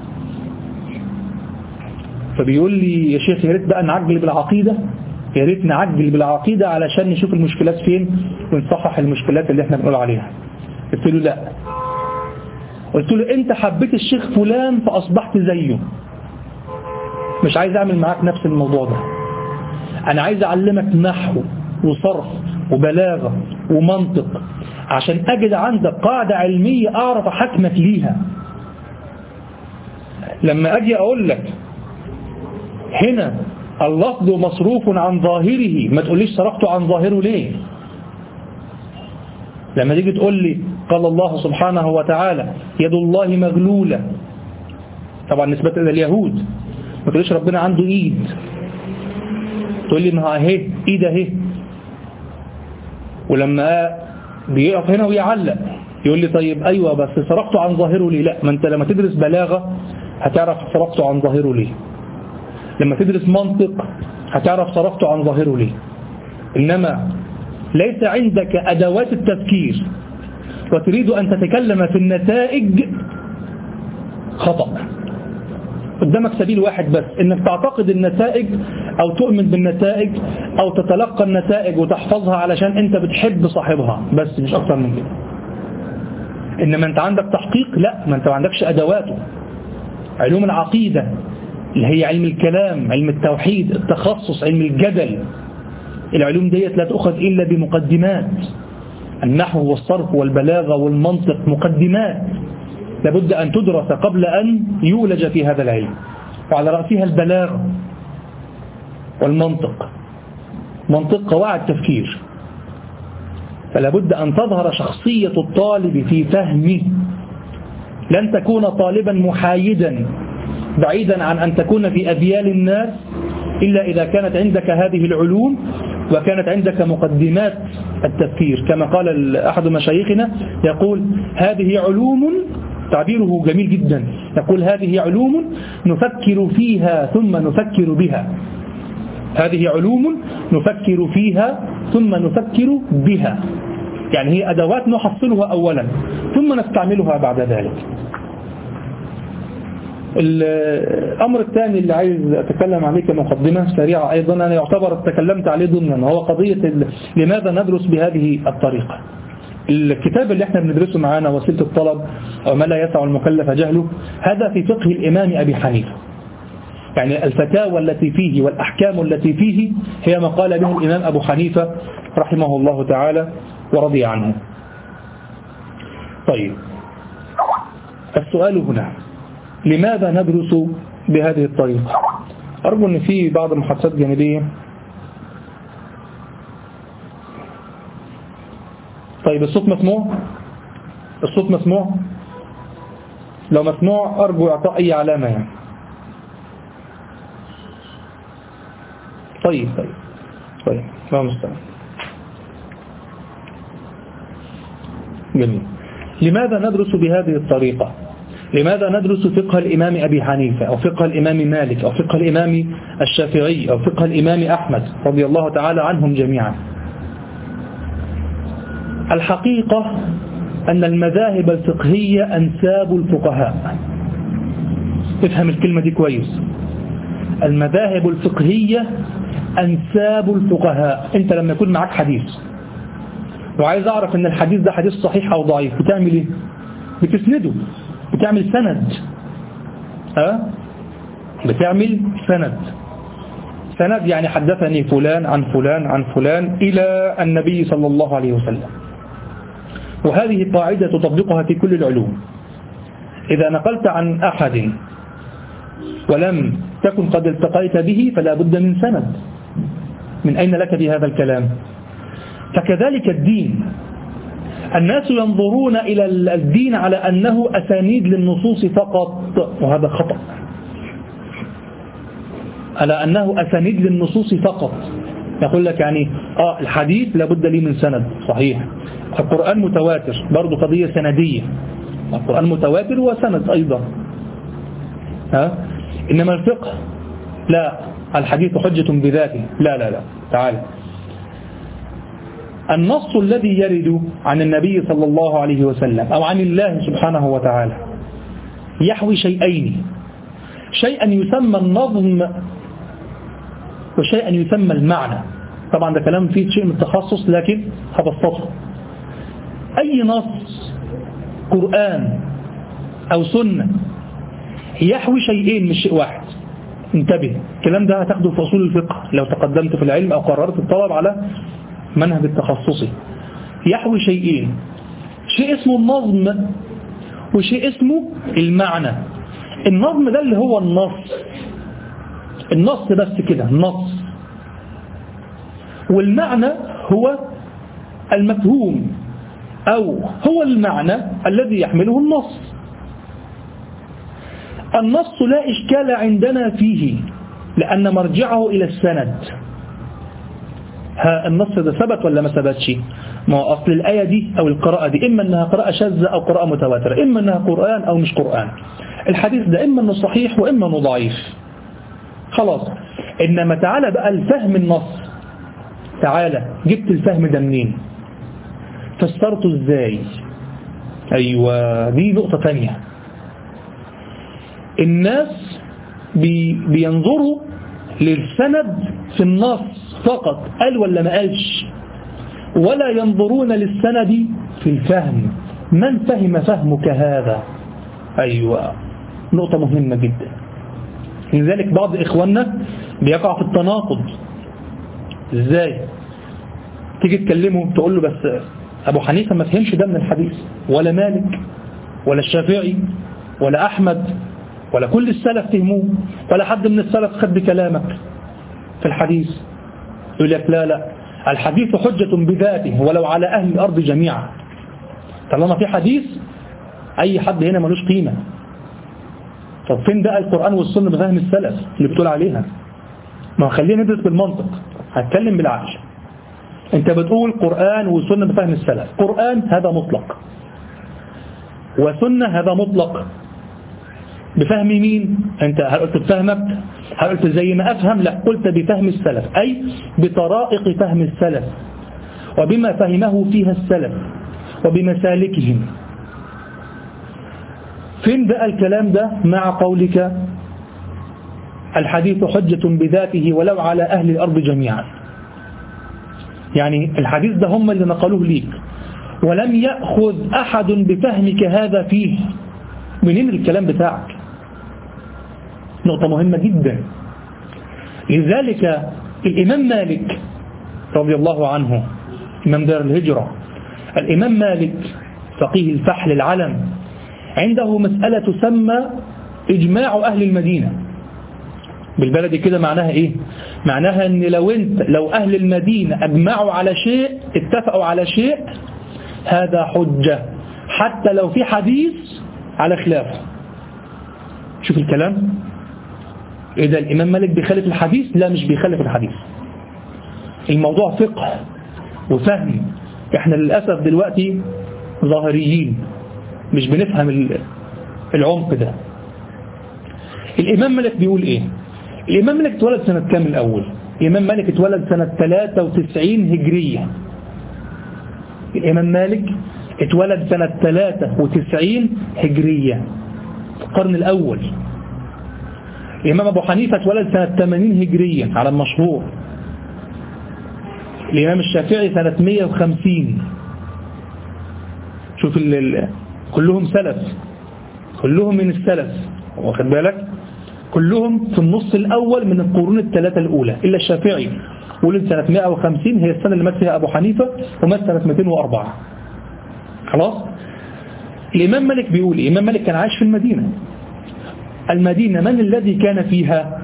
Speaker 1: فبيقول لي يا شيخ يا ريت بقى نعجل بالعقيدة، يا ريت نعجل بالعقيدة علشان نشوف المشكلات فين ونصحح المشكلات اللي احنا بنقول عليها. قلت له لا، قلت له انت حبيت الشيخ فلان فأصبحت زيه، مش عايز اعمل معاك نفس الموضوع ده. انا عايز اعلمك نحو وصرف وبلاغة ومنطق عشان اجد عندك قاعدة علمية اعرف احكمك ليها. لما اجي اقول لك هنا اللفظ مصروف عن ظاهره، ما تقوليش صرفته عن ظاهره ليه. لما تيجي تقول لي قال الله سبحانه وتعالى يد الله مغلولة، طبعا نسبة إلى اليهود، ما تقوليش ربنا عنده إيد، تقول لي ما اهي إيد اهي. ولما بيقف هنا ويعلق يقول لي طيب أيوة بس صرفته عن ظاهره ليه. لا، ما أنت لما تدرس بلاغة هتعرف صرفته عن ظاهره ليه، لما تدرس منطق هتعرف صرفته عن ظاهره ليه. إنما ليس عندك أدوات التفكير وتريد أن تتكلم في النتائج، خطأ. قدامك سبيل واحد بس، إنك تعتقد النتائج أو تؤمن بالنتائج أو تتلقى النتائج وتحفظها علشان أنت بتحب صاحبها، بس مش أكثر من كده. إنما أنت عندك تحقيق، لا، ما أنت ما عندكش أدواته. علوم العقيدة اللي هي علم الكلام، علم التوحيد، التخصص، علم الجدل، العلوم ديت لا تأخذ إلا بمقدمات. النحو والصرف والبلاغة والمنطق مقدمات لابد أن تدرس قبل أن يولج في هذا العلم، وعلى رأسها البلاغة والمنطق، منطق قواعد تفكير. فلابد أن تظهر شخصية الطالب في فهمه، لن تكون طالبا محايدا بعيدا عن أن تكون في أذيال الناس إلا إذا كانت عندك هذه العلوم وكانت عندك مقدمات التفكير. كما قال أحد مشايخنا يقول هذه علوم، تعبيره جميل جدا، يقول هذه علوم نفكر فيها ثم نفكر بها، هذه علوم نفكر فيها ثم نفكر بها، يعني هي أدوات نحصلها أولا ثم نستعملها بعد ذلك. الأمر الثاني اللي عايز أتكلم عليه كمقدمة سريعة أيضا، أنا يعتبر تكلمت عليه ضمنا، هو قضية لماذا ندرس بهذه الطريقة. الكتاب اللي احنا بندرسه معانا وسيلة الطلب أو ما لا يسع المكلف جهله، هذا في فقه الإمام أبي حنيفة، يعني الفتاوى التي فيه والأحكام التي فيه هي ما قال به الإمام أبو حنيفة رحمه الله تعالى ورضي عنه. طيب، السؤال هنا لماذا ندرس بهذه الطريقة؟ أرجو أن في بعض المحادثات جانبية. طيب، الصوت مسموع؟ الصوت مسموع؟ لو مسموع أرجو إعطاء أي علامة يعني. طيب طيب طيب لا مستعد. جميل. لماذا ندرس بهذه الطريقة؟ لماذا ندرس فقه الإمام أبي حنيفة أو فقه الإمام مالك أو فقه الإمام الشافعي أو فقه الإمام أحمد رضي الله تعالى عنهم جميعا؟ الحقيقة أن المذاهب الفقهية أنساب الفقهاء. افهم الكلمة دي كويس. المذاهب الفقهية أنساب الفقهاء. أنت لما يكون معك حديث وعايز أعرف أن الحديث ده حديث صحيح أو ضعيف، بتعمل إيه؟ بتسنده، بتعمل سند. أه؟ بتعمل سند. سند يعني حدثني فلان عن فلان عن فلان إلى النبي صلى الله عليه وسلم. وهذه قاعدة تطبقها في كل العلوم. إذا نقلت عن أحد ولم تكن قد التقيت به فلا بد من سند. من أين لك بهذا الكلام؟ فكذلك الدين، الناس ينظرون إلى الدين على أنه أسانيد للنصوص فقط، وهذا خطأ. على أنه أسانيد للنصوص فقط. يقول لك يعني آه الحديث لابد لي من سند، صحيح. القرآن متواتر، برضو قضية سندية. القرآن متواتر وسند أيضا. ها؟ إنما الفقه لا، الحديث حجة بذاته. لا لا لا، تعالى. النص الذي يرد عن النبي صلى الله عليه وسلم أو عن الله سبحانه وتعالى يحوي شيئين: شيئا يسمى النظم وشيئا يسمى المعنى. طبعا ده كلام فيه شيء من التخصص لكن هبسطه. أي نص قرآن أو سنة يحوي شيئين مش شيء واحد. انتبه، الكلام ده هتاخده في أصول الفقه لو تقدمت في العلم أو قررت الطلب على منهج التخصصي. يحوي شيئين: شيء اسمه النظم وشيء اسمه المعنى. النظم ده اللي هو النص، النص بس كده، النص. والمعنى هو المفهوم أو هو المعنى الذي يحمله النص. النص لا إشكال عندنا فيه لأن مرجعه إلى السند. ها النص ده ثبت ولا ما ثبتش؟ ما هو أصل الآية دي أو القراءة دي إما أنها قراءة شاذة أو قراءة متواترة، إما أنها قرآن أو مش قرآن. الحديث ده إما أنه صحيح وإما أنه ضعيف، خلاص. إنما تعالى بقى الفهم النص، تعالى جبت الفهم ده منين؟ فسرته إزاي؟ أيوة، دي نقطة تانية. الناس بي بينظروا للسند في النص فقط، قال ولا ما قالش، ولا ينظرون للسند في الفهم. من فهم فهمك هذا؟ أيوة، نقطة مهمة جدا. لذلك بعض إخواننا بيقع في التناقض. إزاي؟ تيجي تكلمه تقول له بس أبو حنيفة ما فهمش ده من الحديث، ولا مالك ولا الشافعي ولا أحمد ولا كل السلف فهموه، ولا حد من السلف خد بكلامك في الحديث. يقول لك لا لا، الحديث حجة بذاته ولو على أهل الأرض جميعا. طالما في حديث أي حد هنا ملوش قيمة. طب فين بقى القرآن والسنة بفهم السلف اللي بتقول عليها؟ ما خلينا ندرس بالمنطق، هتكلم بالعقل. انت بتقول قرآن وسنة بفهم السلف. قرآن هذا مطلق، وسنة هذا مطلق. بفهم مين؟ انت هل قلت بفهمك؟ هل قلت زي ما أفهم؟ لا، قلت بفهم السلف، أي بطرائق فهم السلف وبما فهمه فيها السلف وبمسالكهم. فين بقى الكلام ده مع قولك الحديث حجة بذاته ولو على أهل الأرض جميعا؟ يعني الحديث ده هم اللي نقلوه ليك ولم يأخذ أحد بفهمك هذا فيه. منين الكلام بتاعك؟ نقطة مهمة جدا. لذلك الإمام مالك رضي الله عنه، إمام دار الهجرة، الإمام مالك فقيه الفحل العلم، عنده مسألة تسمى إجماع أهل المدينة. بالبلد كده معناها إيه؟ معناها أن لو أنت لو أهل المدينة أجمعوا على شيء، اتفقوا على شيء، هذا حجة حتى لو في حديث على خلافه. شوف الكلام. إذا الإمام مالك بيخالف الحديث؟ لا، مش بيخالف الحديث. الموضوع فقه وفهم. احنا للأسف دلوقتي ظاهريين، مش بنفهم العمق ده. الإمام مالك بيقول إيه؟ الإمام مالك اتولد سنة كام الأول؟ الإمام مالك اتولد سنة ثلاثة وتسعين هجرية. الإمام مالك اتولد سنة ثلاثة وتسعين هجرية في القرن الأول. الإمام أبو حنيفة اتولد سنة ثمانين هجرية على المشهور. الإمام الشافعي سنة مئة وخمسين. شوف ال ال كلهم سلف، كلهم من السلف، واخد بالك؟ كلهم في النص الأول من القرون الثلاثة الأولى، إلا الشافعي ولد سنة مئة وخمسين، هي السنة اللي مات فيها أبو حنيفة، ومات سنة مئتين وأربعة. خلاص؟ الإمام مالك بيقول، الإمام مالك كان عايش في المدينة. المدينة من الذي كان فيها؟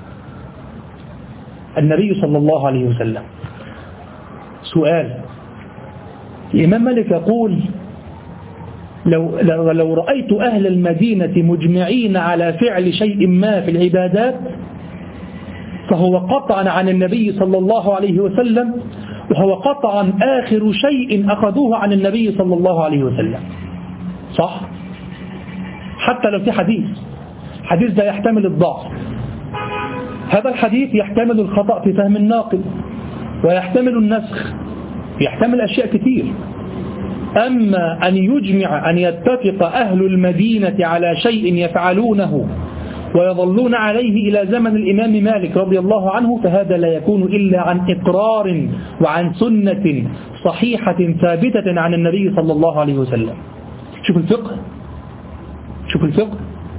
Speaker 1: النبي صلى الله عليه وسلم. سؤال، الإمام مالك يقول لو, لو, لو رأيت أهل المدينة مجمعين على فعل شيء ما في العبادات فهو قطعا عن النبي صلى الله عليه وسلم، وهو قطعا آخر شيء أخذوه عن النبي صلى الله عليه وسلم. صح؟ حتى لو في حديث، حديث ده يحتمل الضعف، هذا الحديث يحتمل الخطأ في فهم الناقل، ويحتمل النسخ، يحتمل أشياء كثير. أما أن يجمع أن يتفق أهل المدينة على شيء يفعلونه ويظلون عليه إلى زمن الإمام مالك رضي الله عنه، فهذا لا يكون إلا عن إقرار وعن سنة صحيحة ثابتة عن النبي صلى الله عليه وسلم. شوف الفقه، شوف الفقه.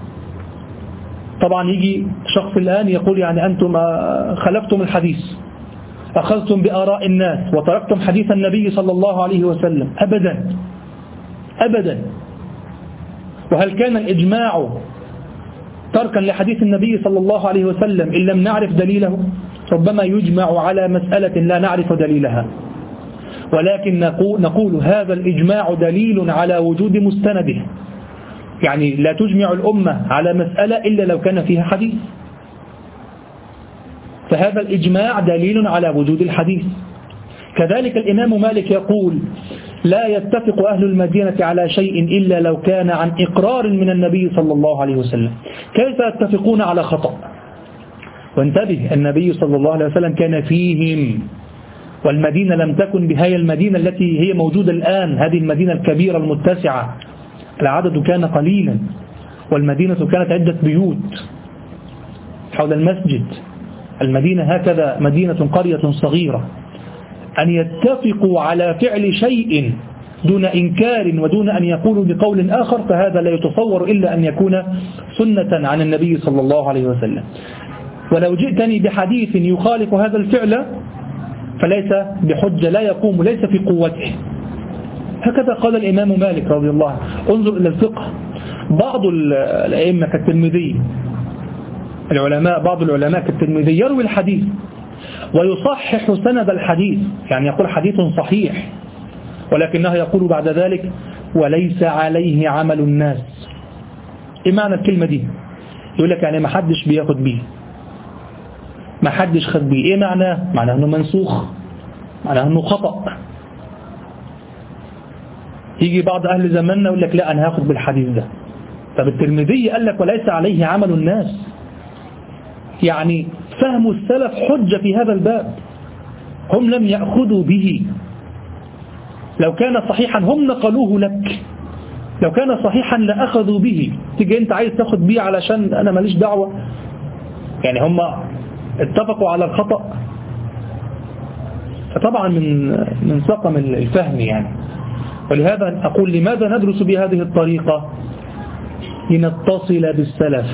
Speaker 1: طبعا يجي شخص الآن يقول يعني أنتم خلفتم الحديث، أخذتم بآراء الناس وتركتم حديث النبي صلى الله عليه وسلم. أبدا أبدا. وهل كان الإجماع تركا لحديث النبي صلى الله عليه وسلم إن لم نعرف دليله؟ ربما يجمع على مسألة لا نعرف دليلها، ولكن نقول هذا الإجماع دليل على وجود مستنده. يعني لا تجمع الأمة على مسألة إلا لو كان فيها حديث، فهذا الإجماع دليل على وجود الحديث. كذلك الإمام مالك يقول لا يتفق أهل المدينة على شيء إلا لو كان عن إقرار من النبي صلى الله عليه وسلم. كيف يتفقون على خطأ؟ وانتبه، النبي صلى الله عليه وسلم كان فيهم، والمدينة لم تكن بهي المدينة التي هي موجودة الآن، هذه المدينة الكبيرة المتسعة، العدد كان قليلا، والمدينة كانت عدة بيوت حول المسجد. المدينة هكذا مدينة قرية صغيرة. أن يتفقوا على فعل شيء دون إنكار ودون أن يقولوا بقول آخر، فهذا لا يتصور إلا أن يكون سنة عن النبي صلى الله عليه وسلم. ولو جئتني بحديث يخالف هذا الفعل فليس بحجة، لا يقوم، ليس في قوته. هكذا قال الإمام مالك رضي الله عنه. انظر إلى الفقه. بعض الأئمة كالترمذي، العلماء، بعض العلماء كالترمذي يروي الحديث ويصحح سند الحديث، يعني يقول حديث صحيح، ولكنه يقول بعد ذلك وليس عليه عمل الناس. ايه معنى الكلمة دي؟ يقول لك يعني ما حدش بياخد بيه، ما حدش خد بيه. ايه معناه؟ معناه انه منسوخ، معناه انه خطأ. يجي بعض اهل زماننا يقول لك لا انا هاخد بالحديث ده. طب الترمذي قال لك وليس عليه عمل الناس، يعني فهم السلف حجة في هذا الباب، هم لم يأخذوا به. لو كان صحيحا هم نقلوه لك، لو كان صحيحا لأخذوا به. تيجي انت عايز تاخد بيه علشان انا ماليش دعوة؟ يعني هم اتفقوا على الخطأ. فطبعا من من سقم الفهم يعني. ولهذا أقول لماذا ندرس بهذه الطريقة؟ لنتصل بالسلف،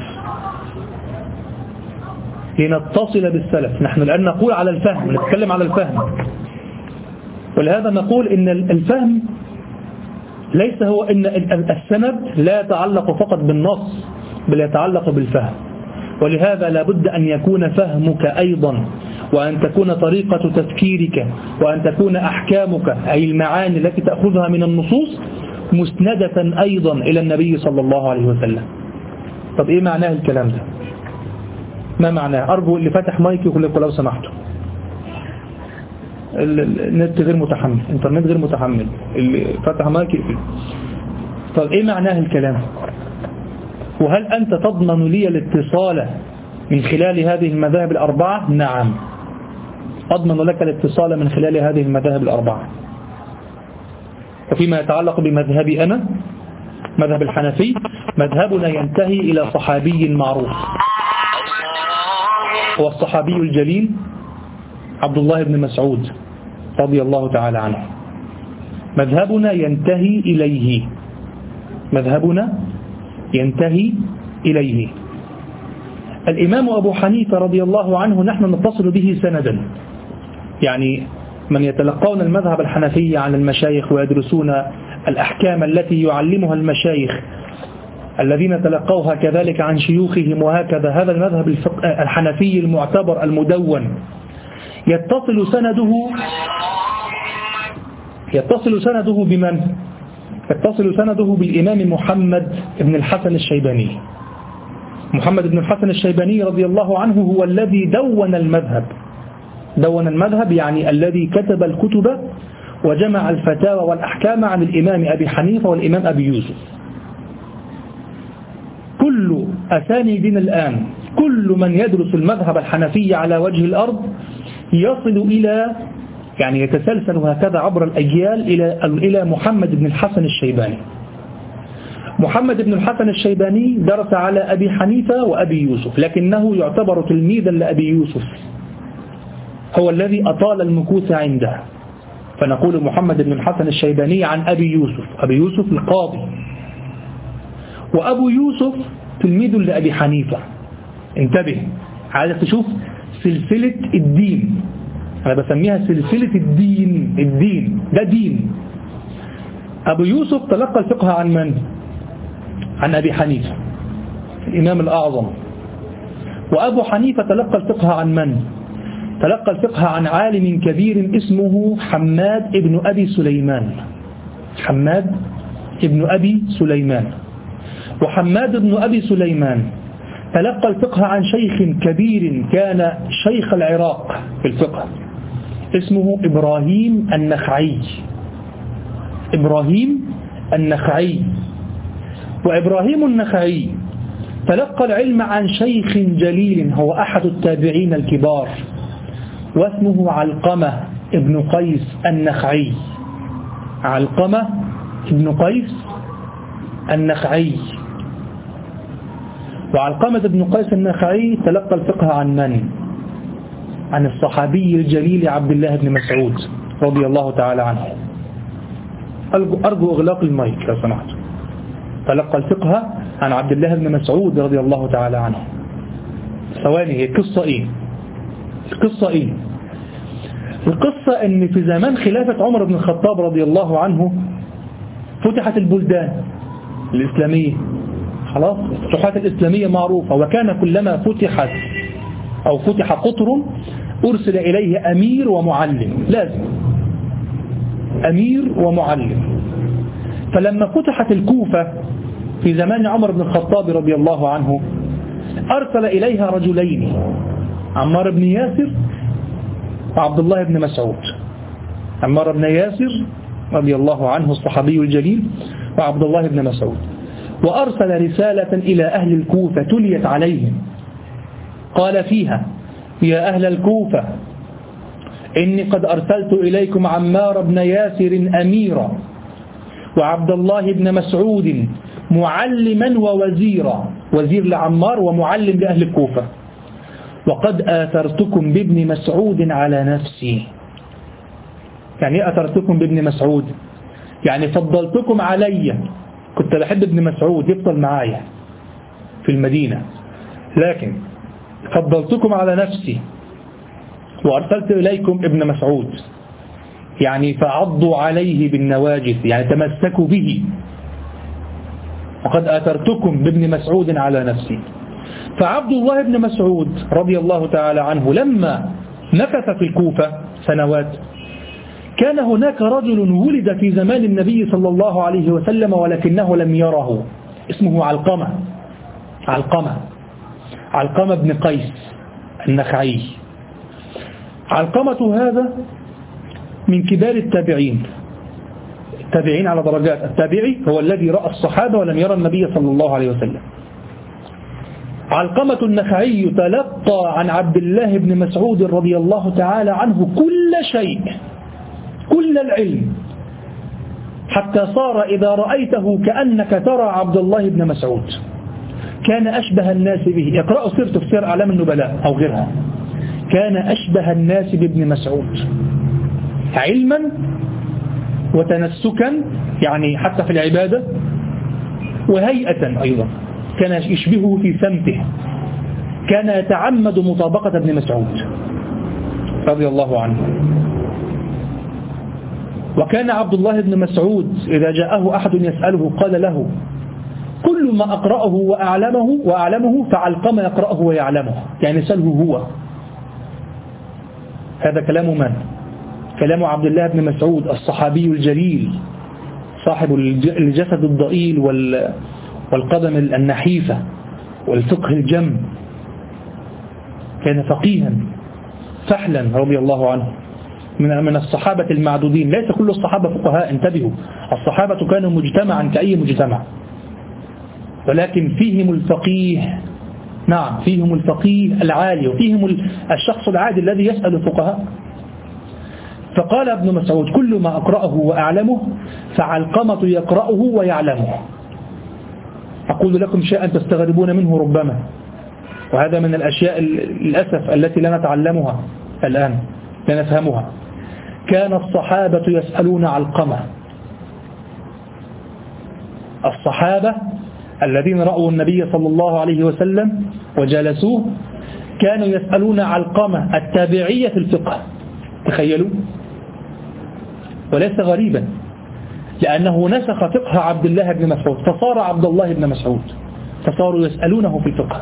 Speaker 1: لنتصل بالسلف. نحن الآن نقول على الفهم، نتكلم على الفهم. ولهذا نقول إن الفهم ليس هو إن السند لا يتعلق فقط بالنص، بل يتعلق بالفهم. ولهذا لابد أن يكون فهمك أيضا، وأن تكون طريقة تفكيرك، وأن تكون أحكامك أي المعاني التي تأخذها من النصوص مسندة أيضا إلى النبي صلى الله عليه وسلم. طب إيه معناه الكلام ده؟ ما معناه؟ أرجو اللي فتح مايك يقول لكم لو سمحتوا النت غير متحمل، الانترنت غير متحمل، اللي فتح مايك يقفل. طب إيه معناه الكلام؟ وهل أنت تضمن لي الاتصال من خلال هذه المذاهب الأربعة؟ نعم، أضمن لك الاتصال من خلال هذه المذاهب الأربعة. وفيما يتعلق بمذهبي أنا، مذهب الحنفي، مذهبنا ينتهي إلى صحابي معروف، هو الصحابي الجليل عبد الله بن مسعود رضي الله تعالى عنه. مذهبنا ينتهي إليه، مذهبنا ينتهي إليه. الإمام أبو حنيفة رضي الله عنه نحن نتصل به سندا، يعني من يتلقون المذهب الحنفي عن المشايخ ويدرسون الأحكام التي يعلمها المشايخ الذين تلقوها كذلك عن شيوخهم وهكذا، هذا المذهب الحنفي المعتبر المدون يتصل سنده يتصل سنده بمن؟ يتصل سنده بالإمام محمد بن الحسن الشيباني. محمد بن الحسن الشيباني رضي الله عنه هو الذي دون المذهب، دون المذهب يعني الذي كتب الكتب وجمع الفتاوى والأحكام عن الإمام أبي حنيفة والإمام أبي يوسف. كل أسانيدنا الآن، كل من يدرس المذهب الحنفي على وجه الأرض يصل إلى، يعني يتسلسل هكذا عبر الأجيال إلى إلى محمد بن الحسن الشيباني. محمد بن الحسن الشيباني درس على أبي حنيفة وأبي يوسف، لكنه يعتبر تلميذا لأبي يوسف، هو الذي أطال المكوث عنده، فنقول محمد بن الحسن الشيباني عن أبي يوسف، أبي يوسف القاضي، وأبو يوسف تلميذ لأبي حنيفة. انتبه، عايز تشوف سلسلة الدين، أنا بسميها سلسلة الدين، الدين ده دين. أبو يوسف تلقى الفقه عن من؟ عن أبي حنيفة الإمام الأعظم. وأبو حنيفة تلقى الفقه عن من؟ تلقى الفقه عن عالم كبير اسمه حماد ابن أبي سليمان، حماد ابن أبي سليمان. وحماد ابن أبي سليمان تلقى الفقه عن شيخ كبير كان شيخ العراق في الفقه اسمه إبراهيم النخعي، إبراهيم النخعي. وإبراهيم النخعي تلقى العلم عن شيخ جليل هو أحد التابعين الكبار واسمه علقمة ابن قيس النخعي، علقمة ابن قيس النخعي. وعلقمة ابن قيس النخعي تلقى الفقه عن من؟ عن الصحابي الجليل عبد الله بن مسعود رضي الله تعالى عنه. أرجو إغلاق المايك لو سمحت. تلقى الفقه عن عبد الله بن مسعود رضي الله تعالى عنه. ثواني، هي قصة إيه؟ القصة إيه؟ القصة إن في زمان خلافة عمر بن الخطاب رضي الله عنه فتحت البلدان الإسلامية، خلاص الفتوحات الإسلامية معروفة، وكان كلما فتحت أو فتح قطر أرسل إليه أمير ومعلم، لازم أمير ومعلم. فلما فتحت الكوفة في زمان عمر بن الخطاب رضي الله عنه أرسل إليها رجلين، عمار بن ياسر وعبد الله بن مسعود. عمار بن ياسر رضي الله عنه الصحابي الجليل وعبد الله بن مسعود. وأرسل رسالة إلى أهل الكوفة تليت عليهم، قال فيها: يا أهل الكوفة، إني قد أرسلت إليكم عمار بن ياسر أميرا وعبد الله بن مسعود معلما ووزيرا، وزير لعمار ومعلم لأهل الكوفة، وقد آثرتكم بابن مسعود على نفسي. يعني آثرتكم بابن مسعود يعني فضلتكم علي، كنت بحب ابن مسعود يفضل معايا في المدينة، لكن فضلتكم على نفسي وأرسلت إليكم ابن مسعود، يعني فعضوا عليه بالنواجذ، يعني تمسكوا به، وقد آثرتكم بابن مسعود على نفسي. فعبد الله بن مسعود رضي الله تعالى عنه لما نكث في الكوفة سنوات، كان هناك رجل ولد في زمان النبي صلى الله عليه وسلم ولكنه لم يره، اسمه علقمة، علقمة علقمة بن قيس النخعي. علقمة هذا من كبار التابعين، التابعين على درجات. التابعي هو الذي رأى الصحابة ولم يرى النبي صلى الله عليه وسلم، علقمة النخعي تلقى عن عبد الله بن مسعود رضي الله تعالى عنه كل شيء، كل العلم، حتى صار إذا رأيته كأنك ترى عبد الله بن مسعود. كان أشبه الناس به، اقرأوا سيرته في سير أعلام النبلاء أو غيرها، كان أشبه الناس بابن مسعود علما وتنسكا، يعني حتى في العبادة، وهيئة أيضا كان يشبهه في سمته، كان يتعمد مطابقة ابن مسعود رضي الله عنه. وكان عبد الله بن مسعود إذا جاءه أحد يسأله قال له: كل ما أقرأه وأعلمه وأعلمه فعلقمة يقرأه ويعلمه، يعني سأله هو. هذا كلام من؟ كلام عبد الله بن مسعود الصحابي الجليل صاحب الجسد الضئيل والقدم النحيفة والفقه الجم، كان فقيها فحلا رضي الله عنه، من من الصحابة المعدودين. ليس كل الصحابة فقهاء، انتبهوا، الصحابة كانوا مجتمعا كأي مجتمع، ولكن فيهم الفقيه، نعم فيهم الفقيه العالي، وفيهم الشخص العادي الذي يسأل الفقهاء. فقال ابن مسعود: كل ما أقرأه وأعلمه فعلقمة يقرأه ويعلمه. أقول لكم شيئا تستغربون منه ربما، وهذا من الأشياء للأسف التي لا نتعلمها الآن، لا نفهمها. كان الصحابة يسألون علقمة، الصحابة الذين رأوا النبي صلى الله عليه وسلم وجالسوه كانوا يسألون علقمة التابعية في الفقه، تخيلوا، وليس غريبا لأنه نسخ فقه عبد الله بن مسعود فصار عبد الله بن مسعود، فصاروا يسألونه في الفقه.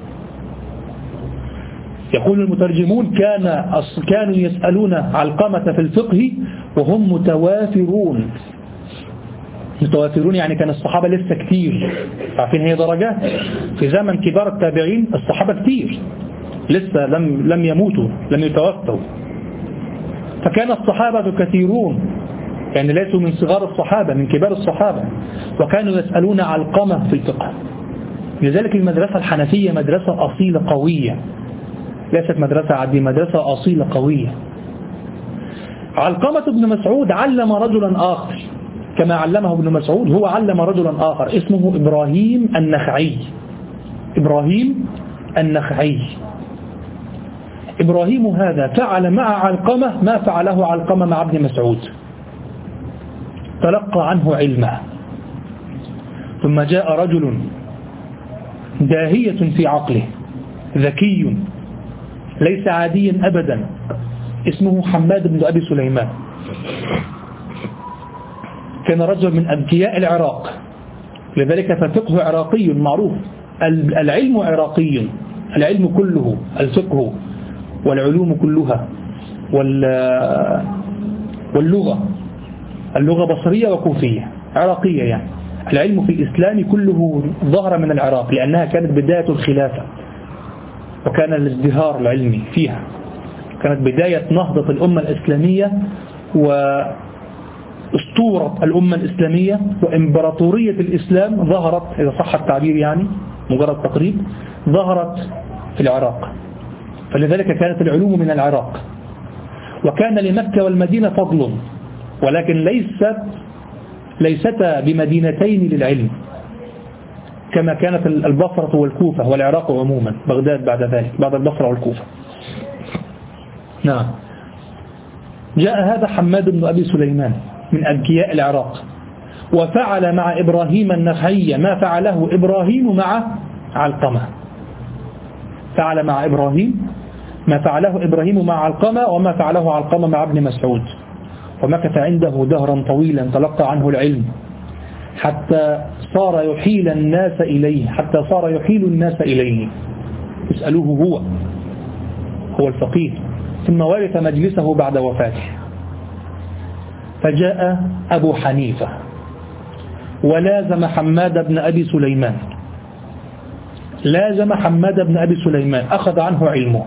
Speaker 1: يقول المترجمون: كان كانوا يسألون علقمة في الفقه وهم متوافرون. متوافرون يعني كان الصحابة لسه كتير، عارفين هي درجات، في زمن كبار التابعين الصحابة كتير لسه لم لم يموتوا، لم يتوفوا، فكان الصحابة كثيرون، يعني ليسوا من صغار الصحابة، من كبار الصحابة، وكانوا يسألون علقمة في الفقه. لذلك المدرسة الحنفية مدرسة أصيلة قوية، ليست مدرسة عادية، مدرسة أصيلة قوية. علقمة بن مسعود علم رجلا آخر كما علمه ابن مسعود، هو علم رجلا آخر اسمه إبراهيم النخعي. إبراهيم النخعي إبراهيم هذا فعل مع علقمة ما فعله علقمة مع ابن مسعود، تلقى عنه علمه. ثم جاء رجل داهية في عقله، ذكي ليس عاديا أبدا، اسمه حماد بن أبي سليمان. كان رجل من أذكياء العراق، لذلك ففقه عراقي معروف، العلم عراقي، العلم كله، الفقه والعلوم كلها واللغة، اللغة بصرية وكوفية عراقية، يعني العلم في الإسلام كله ظهر من العراق، لأنها كانت بداية الخلافة وكان الازدهار العلمي فيها، كانت بداية نهضة الأمة الإسلامية وأسطورة الأمة الإسلامية، وإمبراطورية الإسلام ظهرت، إذا صح التعبير يعني مجرد تقريب، ظهرت في العراق، فلذلك كانت العلوم من العراق. وكان لمكة والمدينة فضل، ولكن ليست ليستا بمدينتين للعلم كما كانت البصرة والكوفة والعراق عموما، بغداد بعد ذلك، بعد البصرة والكوفة. نعم. جاء هذا حماد بن أبي سليمان من أذكياء العراق، وفعل مع إبراهيم النخعي ما فعله إبراهيم مع علقمة، فعل مع إبراهيم ما فعله إبراهيم مع علقمة وما فعله علقمة مع ابن مسعود، ومكث عنده دهرا طويلا تلقى عنه العلم حتى صار يحيل الناس إليه، حتى صار يحيل الناس إليه يسألوه هو هو الفقيه. ثم ورث مجلسه بعد وفاته. فجاء أبو حنيفة ولازم حماد بن أبي سليمان، لازم حماد بن أبي سليمان، أخذ عنه علمه،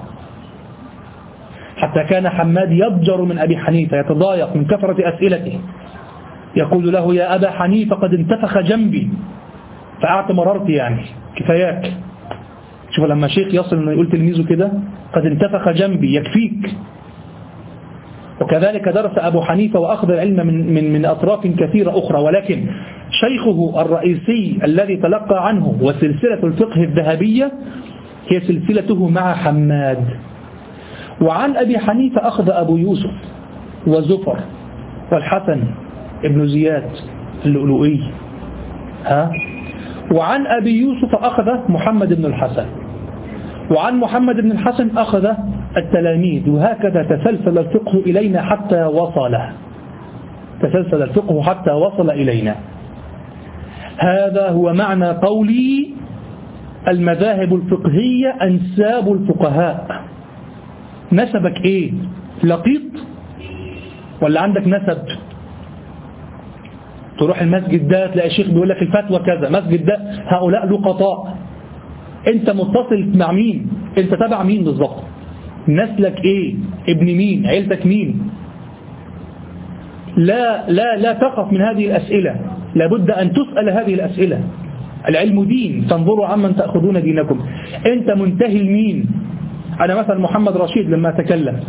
Speaker 1: حتى كان حماد يضجر من أبي حنيفة، يتضايق من كثرة أسئلته، يقول له: يا أبا حنيفة قد انتفخ جنبي، فأعت مررت يعني كفاياك. شوف لما شيخ يصل انه يقول تلميذه كده قد انتفخ جنبي يكفيك. وكذلك درس أبو حنيفة وأخذ العلم من, من, من أطراف كثيرة أخرى، ولكن شيخه الرئيسي الذي تلقى عنه وسلسلة الفقه الذهبية هي سلسلته مع حماد. وعن أبي حنيفة أخذ أبو يوسف وزفر والحسن ابن زياد اللؤلؤي، ها. وعن أبي يوسف أخذ محمد بن الحسن، وعن محمد بن الحسن أخذ التلاميذ، وهكذا تسلسل الفقه إلينا حتى وصل تسلسل الفقه حتى وصل إلينا. هذا هو معنى قولي المذاهب الفقهية أنساب الفقهاء. نسبك إيه؟ لقيط ولا عندك نسب؟ تروح المسجد ده تلاقي شيخ بيقول لك الفتوى كذا، مسجد ده هؤلاء لقطاء. انت متصل مع مين؟ انت تبع مين بالظبط؟ نسلك ايه؟ ابن مين؟ عيلتك مين؟ لا لا لا تقف من هذه الأسئلة، لابد أن تسأل هذه الأسئلة. العلم دين، فانظروا عمن تأخذون دينكم. انت منتهي لمين؟ أنا مثلا محمد رشيد لما أتكلم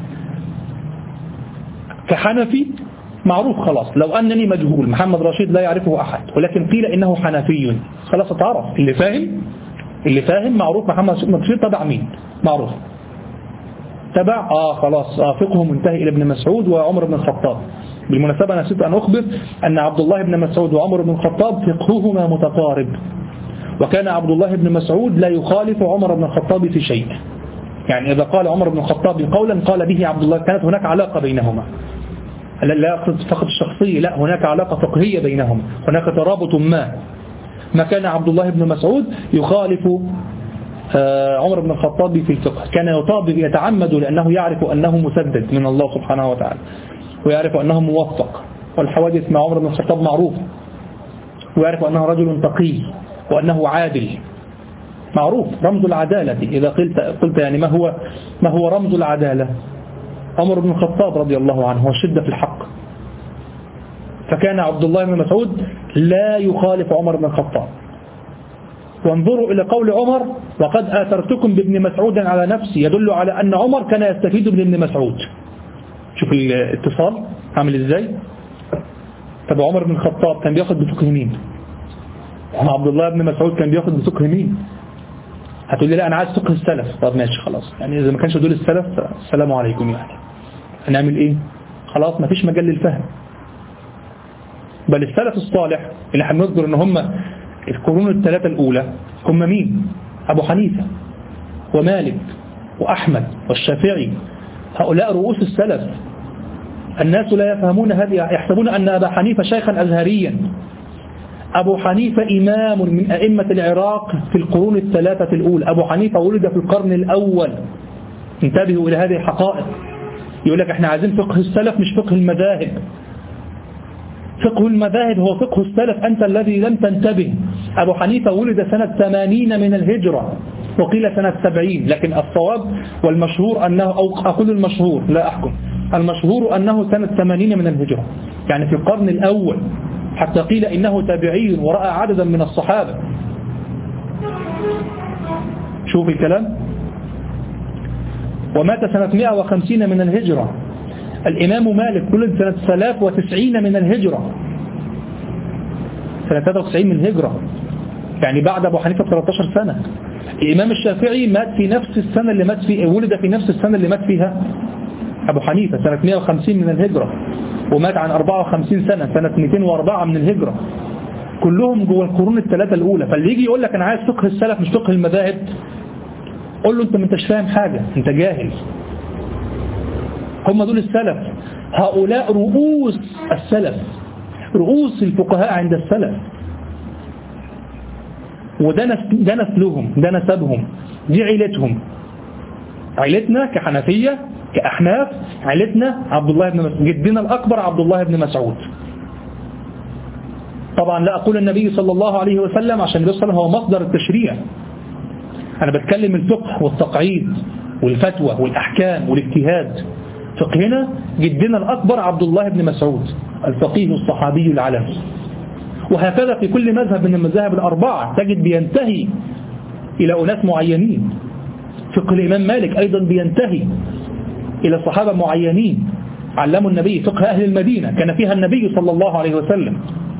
Speaker 1: كحنفي معروف خلاص، لو أنني مجهول محمد رشيد لا يعرفه أحد، ولكن قيل إنه حنفي خلاص اتعرف. اللي فاهم اللي فاهم معروف محمد رشيد تبع مين؟ معروف تبع آه خلاص آه فقهه منتهي إلى ابن مسعود وعمر بن الخطاب. بالمناسبة نسيت أن أخبر أن عبد الله بن مسعود وعمر بن الخطاب فقههما متقارب، وكان عبد الله بن مسعود لا يخالف عمر بن الخطاب في شيء. يعني إذا قال عمر بن الخطاب قولا قال به عبد الله، كانت هناك علاقة بينهما، لا فقط الشخصية، لا هناك علاقة فقهية بينهما، هناك ترابط ما. ما كان عبد الله بن مسعود يخالف عمر بن الخطاب في الفقه، كان يطابق يتعمد لأنه يعرف أنه مسدد من الله سبحانه وتعالى، ويعرف أنه موفق، والحوادث مع عمر بن الخطاب معروفة، ويعرف أنه رجل تقي وأنه عادل معروف، رمز العدالة. إذا قلت قلت يعني ما هو ما هو رمز العدالة؟ عمر بن الخطاب رضي الله عنه والشدة في الحق. فكان عبد الله بن مسعود لا يخالف عمر بن الخطاب. وانظروا إلى قول عمر وقد آثرتكم بابن مسعود على نفسي، يدل على أن عمر كان يستفيد من ابن مسعود. شوف الاتصال عامل ازاي. طب عمر بن الخطاب كان بياخد بفقه مين؟ عبد الله بن مسعود كان بياخد بفقه مين؟ هتقول لي لا أنا عايز فقه السلف. طب ماشي خلاص، يعني إذا ما كانش دول السلف السلام عليكم، يعني هنعمل إيه؟ خلاص ما فيش مجال للفهم. بل السلف الصالح اللي هنذكر إن هم القرون الثلاثة الأولى هم مين؟ أبو حنيفة ومالك وأحمد والشافعي، هؤلاء رؤوس السلف. الناس لا يفهمون هذه، يحسبون أن أبا حنيفة شيخا أزهريا. أبو حنيفة إمام من أئمة العراق في القرون الثلاثة الأولى. أبو حنيفة ولد في القرن الأول. انتبهوا إلى هذه الحقائق. يقول لك احنا عايزين فقه السلف مش فقه المذاهب. فقه المذاهب هو فقه السلف، أنت الذي لم تنتبه. أبو حنيفة ولد سنة ثمانين من الهجرة، وقيل سنة سبعين، لكن الصواب والمشهور أنه، أو أقول المشهور لا أحكم، المشهور أنه سنة ثمانين من الهجرة، يعني في القرن الأول، حتى قيل إنه تابعي ورأى عددا من الصحابة. شوف الكلام. ومات سنة مئة وخمسين من الهجرة. الإمام مالك ولد سنة ثلاثة وتسعين من الهجرة، سنة ثلاثة وتسعين من الهجرة، يعني بعد أبو حنيفة ثلاثة عشر سنة. الإمام الشافعي مات في نفس السنة اللي مات فيها، ولد في نفس السنة اللي مات فيها أبو حنيفة، سنة مئة وخمسين من الهجرة، ومات عن أربعة وخمسين سنة، سنة مئتين وأربعة من الهجرة. كلهم جوه القرون الثلاثة الأولى. فاللي يجي يقول لك أنا عايز فقه السلف مش فقه المذاهب، قول له أنت ما انتش فاهم حاجة، أنت جاهل. هم دول السلف، هؤلاء رؤوس السلف، رؤوس الفقهاء عند السلف. وده ده نسلهم، ده نسبهم، دي عيلتهم. عيلتنا كحنفية كأحناف، عيلتنا عبد الله بن مسعود، جدنا الأكبر عبد الله بن مسعود. طبعا لا أقول النبي صلى الله عليه وسلم، عشان النبي صلى الله عليه وسلم هو مصدر التشريع. أنا بتكلم الفقه والتقعيد والفتوى والأحكام والاجتهاد. فقهنا جدنا الأكبر عبد الله بن مسعود الفقيه الصحابي العلم. وهكذا في كل مذهب من المذاهب الأربعة تجد بينتهي إلى أناس معينين. فقه الإمام مالك أيضا بينتهي إلى صحابة معينين علموا النبي. فقه أهل المدينة كان فيها النبي صلى الله عليه وسلم.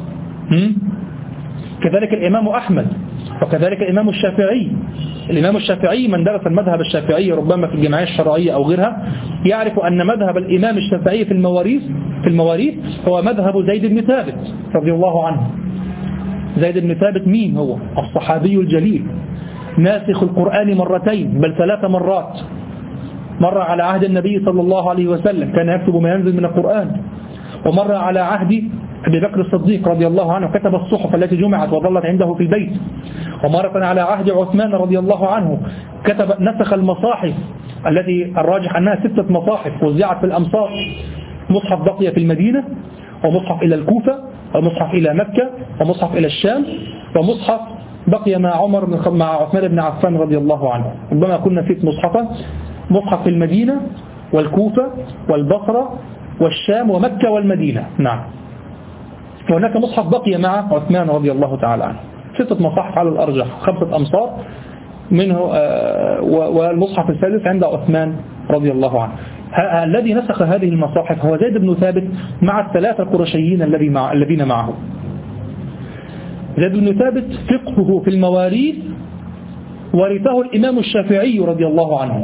Speaker 1: كذلك الإمام أحمد، وكذلك الإمام الشافعي. الإمام الشافعي من درس المذهب الشافعي ربما في الجمعية الشرعية أو غيرها يعرف أن مذهب الإمام الشافعي في المواريث في المواريث هو مذهب زيد بن ثابت رضي الله عنه. زيد بن ثابت مين هو؟ الصحابي الجليل، ناسخ القرآن مرتين بل ثلاث مرات. مرة على عهد النبي صلى الله عليه وسلم كان يكتب ما ينزل من القرآن، ومرة على عهد أبي بكر الصديق رضي الله عنه كتب الصحف التي جمعت وظلت عنده في البيت، ومرة على عهد عثمان رضي الله عنه كتب نسخ المصاحف التي الراجح أنها ستة مصاحف وزعت في الأمصار. مصحف بقي في المدينة، ومصحف إلى الكوفة، ومصحف إلى مكة، ومصحف إلى الشام، ومصحف بقي مع عمر مع عثمان بن عفان رضي الله عنه. ربما كنا نسيت مصحفا. مصحف في المدينة والكوفة والبصرة والشام ومكة والمدينة. نعم. وهناك مصحف بقي مع عثمان رضي الله تعالى عنه. ستة مصاحف على الأرجح، خمسة أمصار منه، والمصحف الثالث عند عثمان رضي الله عنه. الذي نسخ هذه المصاحف هو زيد بن ثابت مع الثلاثة القرشيين الذين معه. زيد بن ثابت فقهه في المواريث ورثه الإمام الشافعي رضي الله عنه.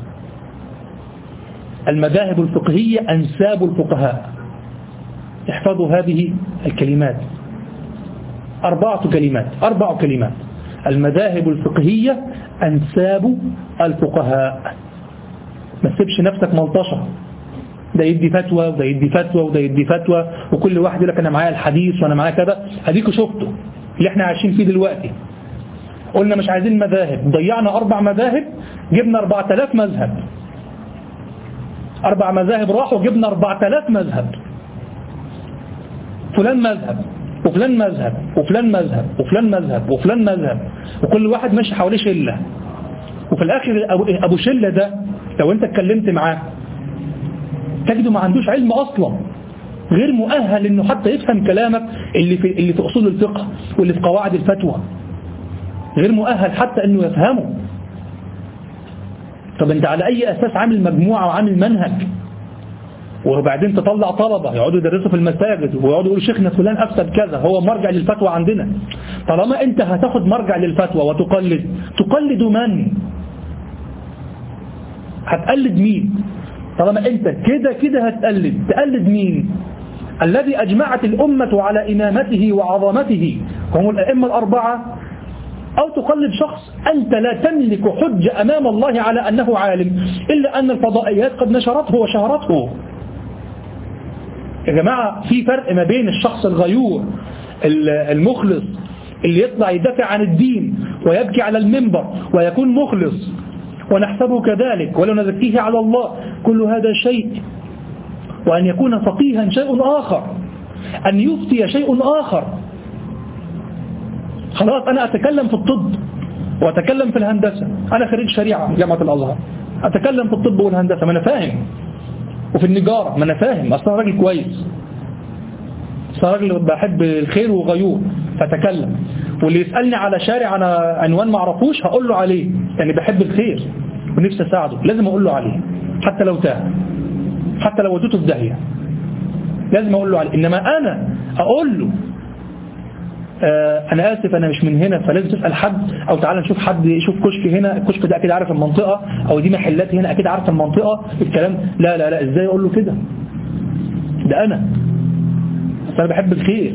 Speaker 1: المذاهب الفقهية أنساب الفقهاء. احفظوا هذه الكلمات، أربعة كلمات أربع كلمات. المذاهب الفقهية أنساب الفقهاء. ما تسيبش نفسك ملطشة، ده يدي فتوى وده يدي فتوى وده يدي فتوى، وكل واحد يقول لك أنا معايا الحديث وأنا معايا كذا. هديكوا شفتوا اللي احنا عايشين فيه دلوقتي. قلنا مش عايزين مذاهب، ضيعنا أربع مذاهب، جبنا أربعة آلاف مذهب. أربع مذاهب راحوا، جبنا أربعة آلاف مذهب. فلان مذهب وفلان مذهب وفلان مذهب وفلان مذهب وفلان مذهب، وكل واحد ماشي حواليه شلة. وفي الآخر أبو شلة ده لو أنت اتكلمت معاه تجده ما عندوش علم أصلا، غير مؤهل إنه حتى يفهم كلامك اللي في اللي في أصول الفقه واللي في قواعد الفتوى، غير مؤهل حتى إنه يفهمه. طب أنت على أي أساس عامل مجموعة وعامل منهج؟ وبعدين تطلع طلبة يقعدوا يدرسوا في المساجد ويقعدوا يقولوا شيخنا فلان أفتى كذا، هو مرجع للفتوى عندنا. طالما أنت هتاخد مرجع للفتوى وتقلد، تقلد من؟ هتقلد مين؟ طالما أنت كده كده هتقلد، تقلد مين؟ الذي أجمعت الأمة على إمامته وعظمته هم الأئمة الأربعة، أو تقلد شخص أنت لا تملك حجة أمام الله على أنه عالم، إلا أن الفضائيات قد نشرته وشهرته. يا جماعة في فرق ما بين الشخص الغيور المخلص اللي يطلع يدافع عن الدين ويبكي على المنبر ويكون مخلص ونحسبه كذلك ولا نزكيه على الله، كل هذا شيء، وأن يكون فقيها شيء آخر، أن يفتي شيء آخر. خلاص أنا أتكلم في الطب وأتكلم في الهندسة، أنا خريج شريعة جامعة الأزهر، أتكلم في الطب والهندسة ما أنا فاهم، وفي النجارة ما أنا فاهم، أصلا راجل كويس، أصلا راجل بحب الخير وغيور فأتكلم. واللي يسألني على شارع أنا عنوان ما أعرفوش هقول له عليه، يعني بحب الخير ونفسي أساعده، لازم أقول له عليه حتى لو تاه، حتى لو وديته في داهية لازم أقول له عليه. إنما أنا أقول له آه أنا آسف أنا مش من هنا فلازم تسأل حد، أو تعالى نشوف حد يشوف كشك هنا، الكشك ده أكيد عارف المنطقة، أو دي محلات هنا أكيد عارف المنطقة، الكلام لا لا لا إزاي أقول له كده؟ ده أنا بس أنا بحب الخير.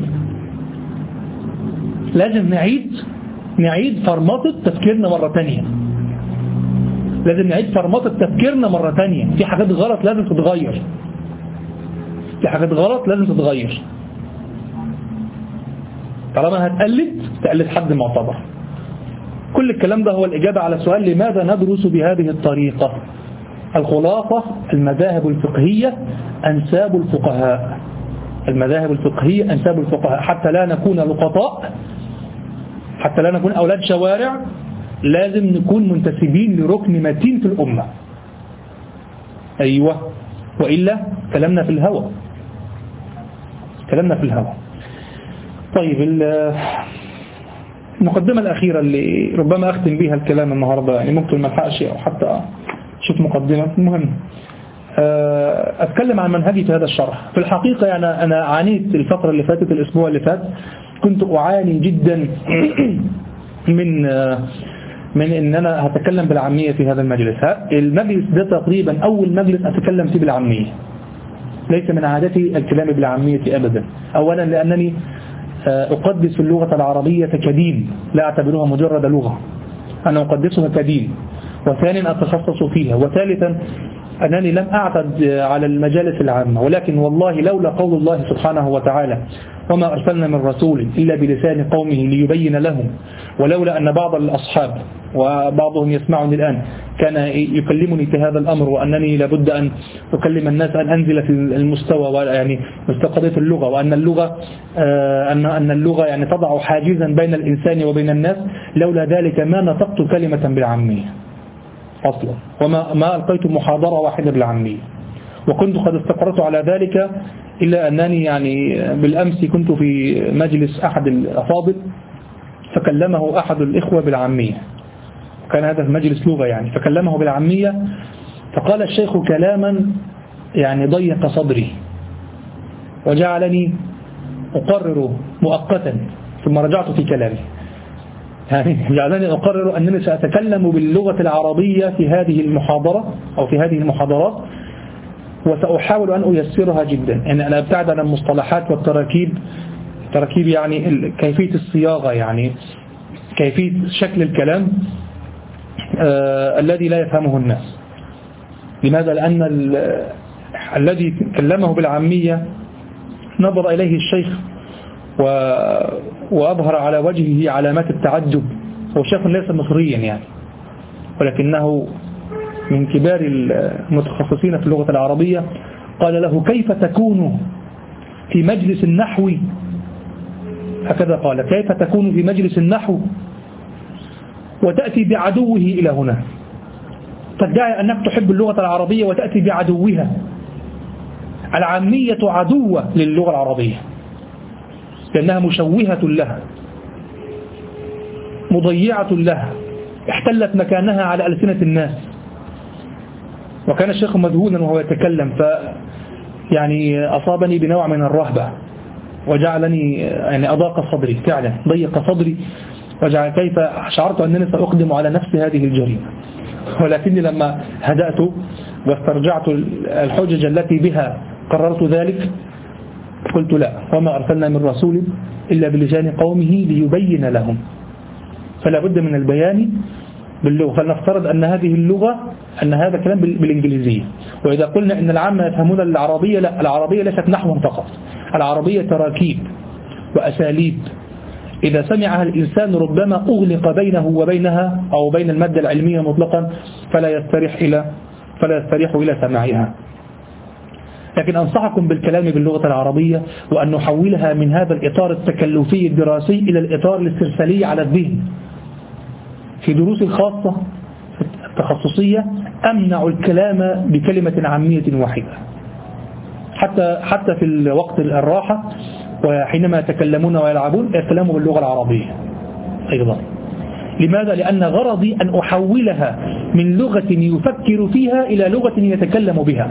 Speaker 1: لازم نعيد نعيد فرمطة تفكيرنا مرة تانية، لازم نعيد فرمطة تفكيرنا مرة تانية. في حاجات غلط لازم تتغير، في حاجات غلط لازم تتغير. طالما هتقلد تقلد حد معتبر. كل الكلام ده هو الإجابة على سؤال لماذا ندرس بهذه الطريقة. الخلاصة المذاهب الفقهية أنساب الفقهاء، المذاهب الفقهية أنساب الفقهاء، حتى لا نكون لقطاء، حتى لا نكون أولاد شوارع، لازم نكون منتسبين لركن متين في الأمة. أيوة، وإلا كلامنا في الهوى، كلامنا في الهوى. طيب المقدمة الأخيرة اللي ربما أختم بها الكلام النهاردة، يعني ممكن ما الحقش أو حتى شوف مقدمة. المهم أتكلم عن منهجي في هذا الشرح. في الحقيقة يعني أنا عانيت الفترة اللي فاتت، الأسبوع اللي فات كنت أعاني جدا من من إن أنا هتكلم بالعامية في هذا المجلس. المجلس ده تقريبا أول مجلس أتكلم فيه بالعامية، ليس من عادتي الكلام بالعامية أبدا. أولا لأنني أقدس اللغة العربية كدين، لا أعتبرها مجرد لغة، أنا أقدسها كدين. وثانيا أتخصص فيها. وثالثا أنني لم أعتد على المجالس العامة، ولكن والله لولا قول الله سبحانه وتعالى وما أرسلنا من رسول إلا بلسان قومه ليبين لهم، ولولا أن بعض الأصحاب وبعضهم يسمعني الآن كان يكلمني في هذا الأمر، وأنني لابد أن أكلم الناس أن أنزل في المستوى يعني مستقضية اللغة، وأن اللغة أن أن اللغة يعني تضع حاجزا بين الإنسان وبين الناس، لولا ذلك ما نطقت كلمة بالعامية أصلا، وما ما ألقيت محاضرة واحدة بالعامية. وكنت قد استقرت على ذلك، إلا أنني يعني بالأمس كنت في مجلس أحد الأفاضل فكلمه أحد الإخوة بالعامية، كان هذا المجلس لغة يعني، فكلمه بالعامية فقال الشيخ كلاما يعني ضيق صدري وجعلني أقرر مؤقتا، ثم رجعت في كلامي، يعني جعلني أقرر أنني سأتكلم باللغة العربية في هذه المحاضرة أو في هذه المحاضرات، وسأحاول أن أيسرها جدا. يعني أنا أبتعد عن المصطلحات والتراكيب، تراكيب يعني كيفية الصياغة، يعني كيفية شكل الكلام آه الذي لا يفهمه الناس. لماذا؟ لأن الذي كلمه بالعامية نظر إليه الشيخ و... وأظهر على وجهه علامات التعجب. هو شيخ ليس مصريا يعني، ولكنه من كبار المتخصصين في اللغة العربية. قال له كيف تكون في مجلس النحو، هكذا قال، كيف تكون في مجلس النحو وتأتي بعدوه إلى هنا، تدعي أنك تحب اللغة العربية وتأتي بعدوها. العامية عدوة للغة العربية لأنها مشوهة لها، مضيعة لها، احتلت مكانها على ألسنة الناس. وكان الشيخ مذهولا وهو يتكلم، ف يعني أصابني بنوع من الرهبة وجعلني يعني أضاق صدري، فعلا ضيق صدري، وجعل كيف شعرت أنني سأقدم على نفس هذه الجريمة. ولكني لما هدأت واسترجعت الحجج التي بها قررت ذلك، قلت لا، وما أرسلنا من رسول إلا بلسان قومه ليبين لهم. فلا بد من البيان باللغة. فلنفترض أن هذه اللغة أن هذا كلام بالإنجليزية. وإذا قلنا أن العامة يفهمون العربية، لا، العربية ليست نحوا فقط، العربية تراكيب وأساليب. إذا سمعها الإنسان ربما أغلق بينه وبينها أو بين المادة العلمية مطلقا، فلا يستريح إلى فلا يستريح إلى سماعها. لكن أنصحكم بالكلام باللغة العربية، وأن نحولها من هذا الإطار التكلفي الدراسي إلى الإطار الاسترسالي على الذهن. في دروس الخاصة التخصصية أمنع الكلام بكلمة عامية واحدة، حتى حتى في الوقت الراحة وحينما يتكلمون ويلعبون يتكلموا باللغة العربية أيضا. لماذا؟ لأن غرضي أن أحولها من لغة يفكر فيها إلى لغة يتكلم بها،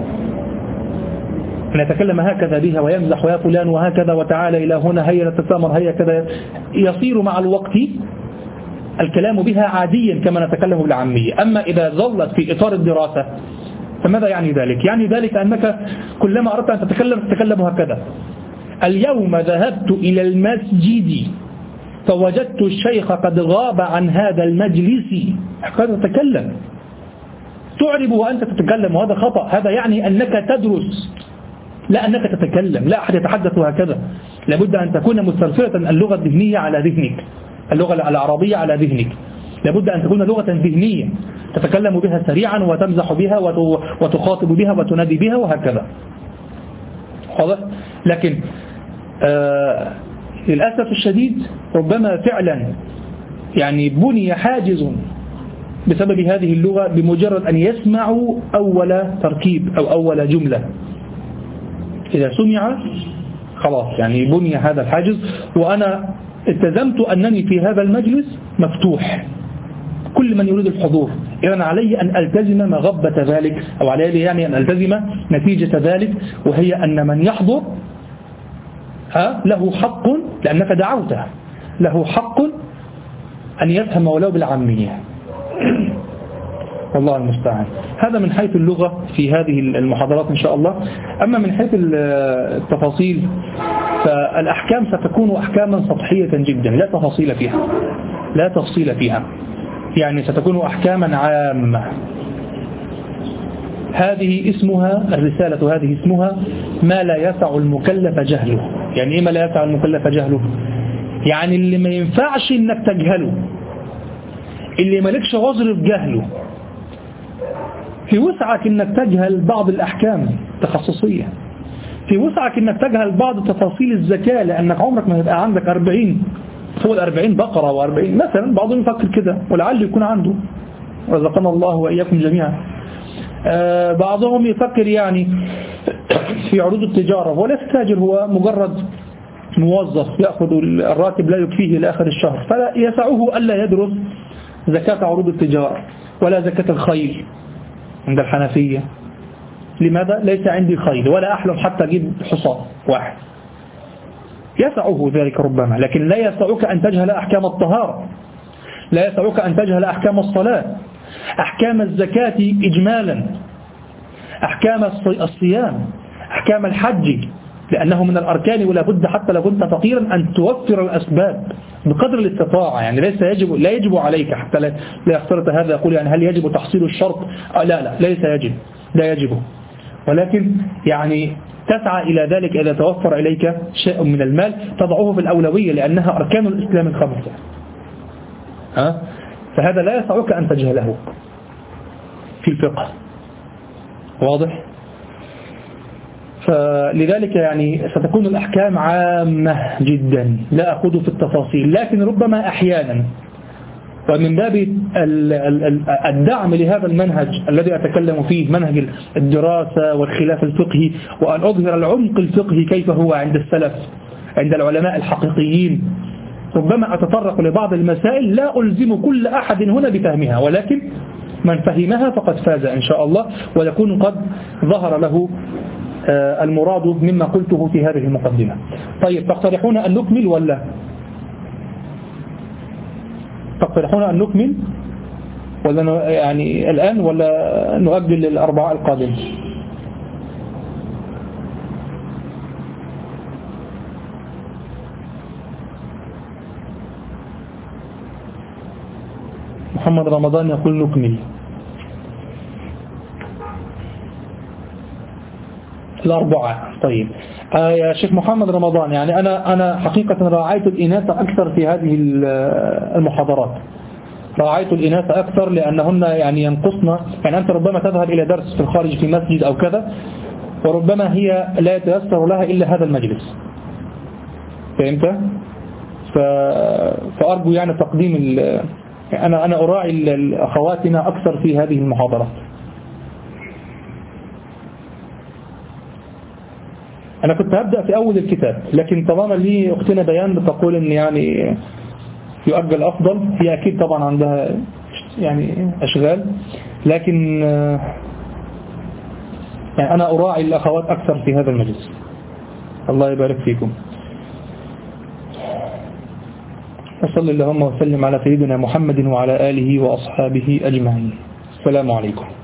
Speaker 1: أن يتكلم هكذا بها ويمزح يا فلان وهكذا وتعالى إلى هنا هيا نتسامر هيا كذا، يصير مع الوقت الكلام بها عاديا كما نتكلم بالعامية. أما إذا ظلت في إطار الدراسة فماذا يعني ذلك؟ يعني ذلك أنك كلما أردت أن تتكلم تتكلم هكذا. اليوم ذهبت إلى المسجد فوجدت الشيخ قد غاب عن هذا المجلس، قد تتكلم، تعرب وأنت تتكلم، وهذا خطأ. هذا يعني أنك تدرس، لا أنك تتكلم. لا أحد يتحدث هكذا، لابد أن تكون مسترسلة اللغة الذهنية على ذهنك، اللغة العربية على ذهنك. لابد أن تكون لغة ذهنية تتكلم بها سريعا وتمزح بها وتخاطب بها وتنادي بها وهكذا. واضح؟ لكن آه للأسف الشديد ربما فعلا يعني بني حاجز بسبب هذه اللغة بمجرد أن يسمعوا أول تركيب أو أول جملة. إذا سمع خلاص يعني بني هذا الحاجز. وأنا التزمت أنني في هذا المجلس مفتوح كل من يريد الحضور، إذن علي أن ألتزم مغبة ذلك، أو علي يعني أن ألتزم نتيجة ذلك، وهي أن من يحضر ها له حق، لأنك دعوته، له حق أن يفهم ولو بالعامية. والله المستعان. هذا من حيث اللغة في هذه المحاضرات إن شاء الله. أما من حيث التفاصيل فالأحكام ستكون أحكاما سطحية جدا، لا تفاصيل فيها، لا تفصيل فيها، يعني ستكون أحكاما عامة. هذه اسمها الرسالة، هذه اسمها ما لا يسع المكلف جهله. يعني إيه ما لا يسع المكلف جهله؟ يعني اللي ما ينفعش إنك تجهله، اللي مالكش عذر في جهله. في وسعك إنك تجهل بعض الأحكام التخصصية، في وسعك إنك تجهل بعض تفاصيل الزكاة، لأنك عمرك ما يبقى عندك أربعين فوق الأربعين بقرة وأربعين مثلا، بعضهم يفكر كده ولعل يكون عنده، رزقنا الله وإياكم جميعا. آه بعضهم يفكر يعني في عروض التجارة، ولا تاجر، هو مجرد موظف يأخذ الراتب لا يكفيه لآخر الشهر، فلا يسعه ألا يدرس زكاة عروض التجارة ولا زكاة الخيل عند الحنفية. لماذا؟ ليس عندي خيل ولا أحلم حتى أجيب حصان واحد. يسعه ذلك ربما، لكن لا يسعك أن تجهل أحكام الطهارة، لا يسعك أن تجهل أحكام الصلاة، أحكام الزكاة إجمالا، أحكام الصيام، أحكام الحج، لأنه من الأركان، ولا بد حتى لو كنت فقيرا أن توفر الأسباب بقدر الاستطاعة. يعني ليس يجب لا يجب عليك، حتى لا يختلط هذا يقول يعني هل يجب تحصيل الشرط؟ آه لا لا ليس يجب، لا يجب، ولكن يعني تسعى إلى ذلك إذا توفر إليك شيء من المال تضعه في الأولوية، لأنها أركان الإسلام الخمسة. ها؟ فهذا لا يسعك أن تجهله في الفقه. واضح؟ فلذلك يعني ستكون الأحكام عامة جدا، لا أخذ في التفاصيل، لكن ربما أحيانا ومن باب الدعم لهذا المنهج الذي أتكلم فيه، منهج الدراسة والخلاف الفقهي، وأن أظهر العمق الفقهي كيف هو عند السلف، عند العلماء الحقيقيين، ربما أتطرق لبعض المسائل لا ألزم كل أحد هنا بفهمها، ولكن من فهمها فقد فاز إن شاء الله، ويكون قد ظهر له المراد مما قلته في هذه المقدمة. طيب تقترحون أن نكمل ولا تقترحون أن نكمل ولا يعني الآن ولا نؤجل للأربعاء القادم؟ محمد رمضان يقول نكمل الأربعاء. طيب آه يا شيخ محمد رمضان، يعني أنا أنا حقيقة راعيت الإناثة أكثر في هذه المحاضرات، راعيت الإناثة أكثر لأنهن يعني ينقصن، يعني أنت ربما تذهب إلى درس في الخارج في مسجد أو كذا، وربما هي لا يتيسر لها إلا هذا المجلس، فهمت؟ فأرجو يعني تقديم أنا أنا أراعي أخواتنا أكثر في هذه المحاضرات. أنا كنت هبدأ في أول الكتاب، لكن طالما لي أختنا بيان بتقول إن يعني يؤجل أفضل، هي أكيد طبعا عندها يعني أشغال، لكن يعني أنا أراعي الأخوات أكثر في هذا المجلس. الله يبارك فيكم. وصلى اللهم وسلم على سيدنا محمد وعلى آله وأصحابه أجمعين. السلام عليكم.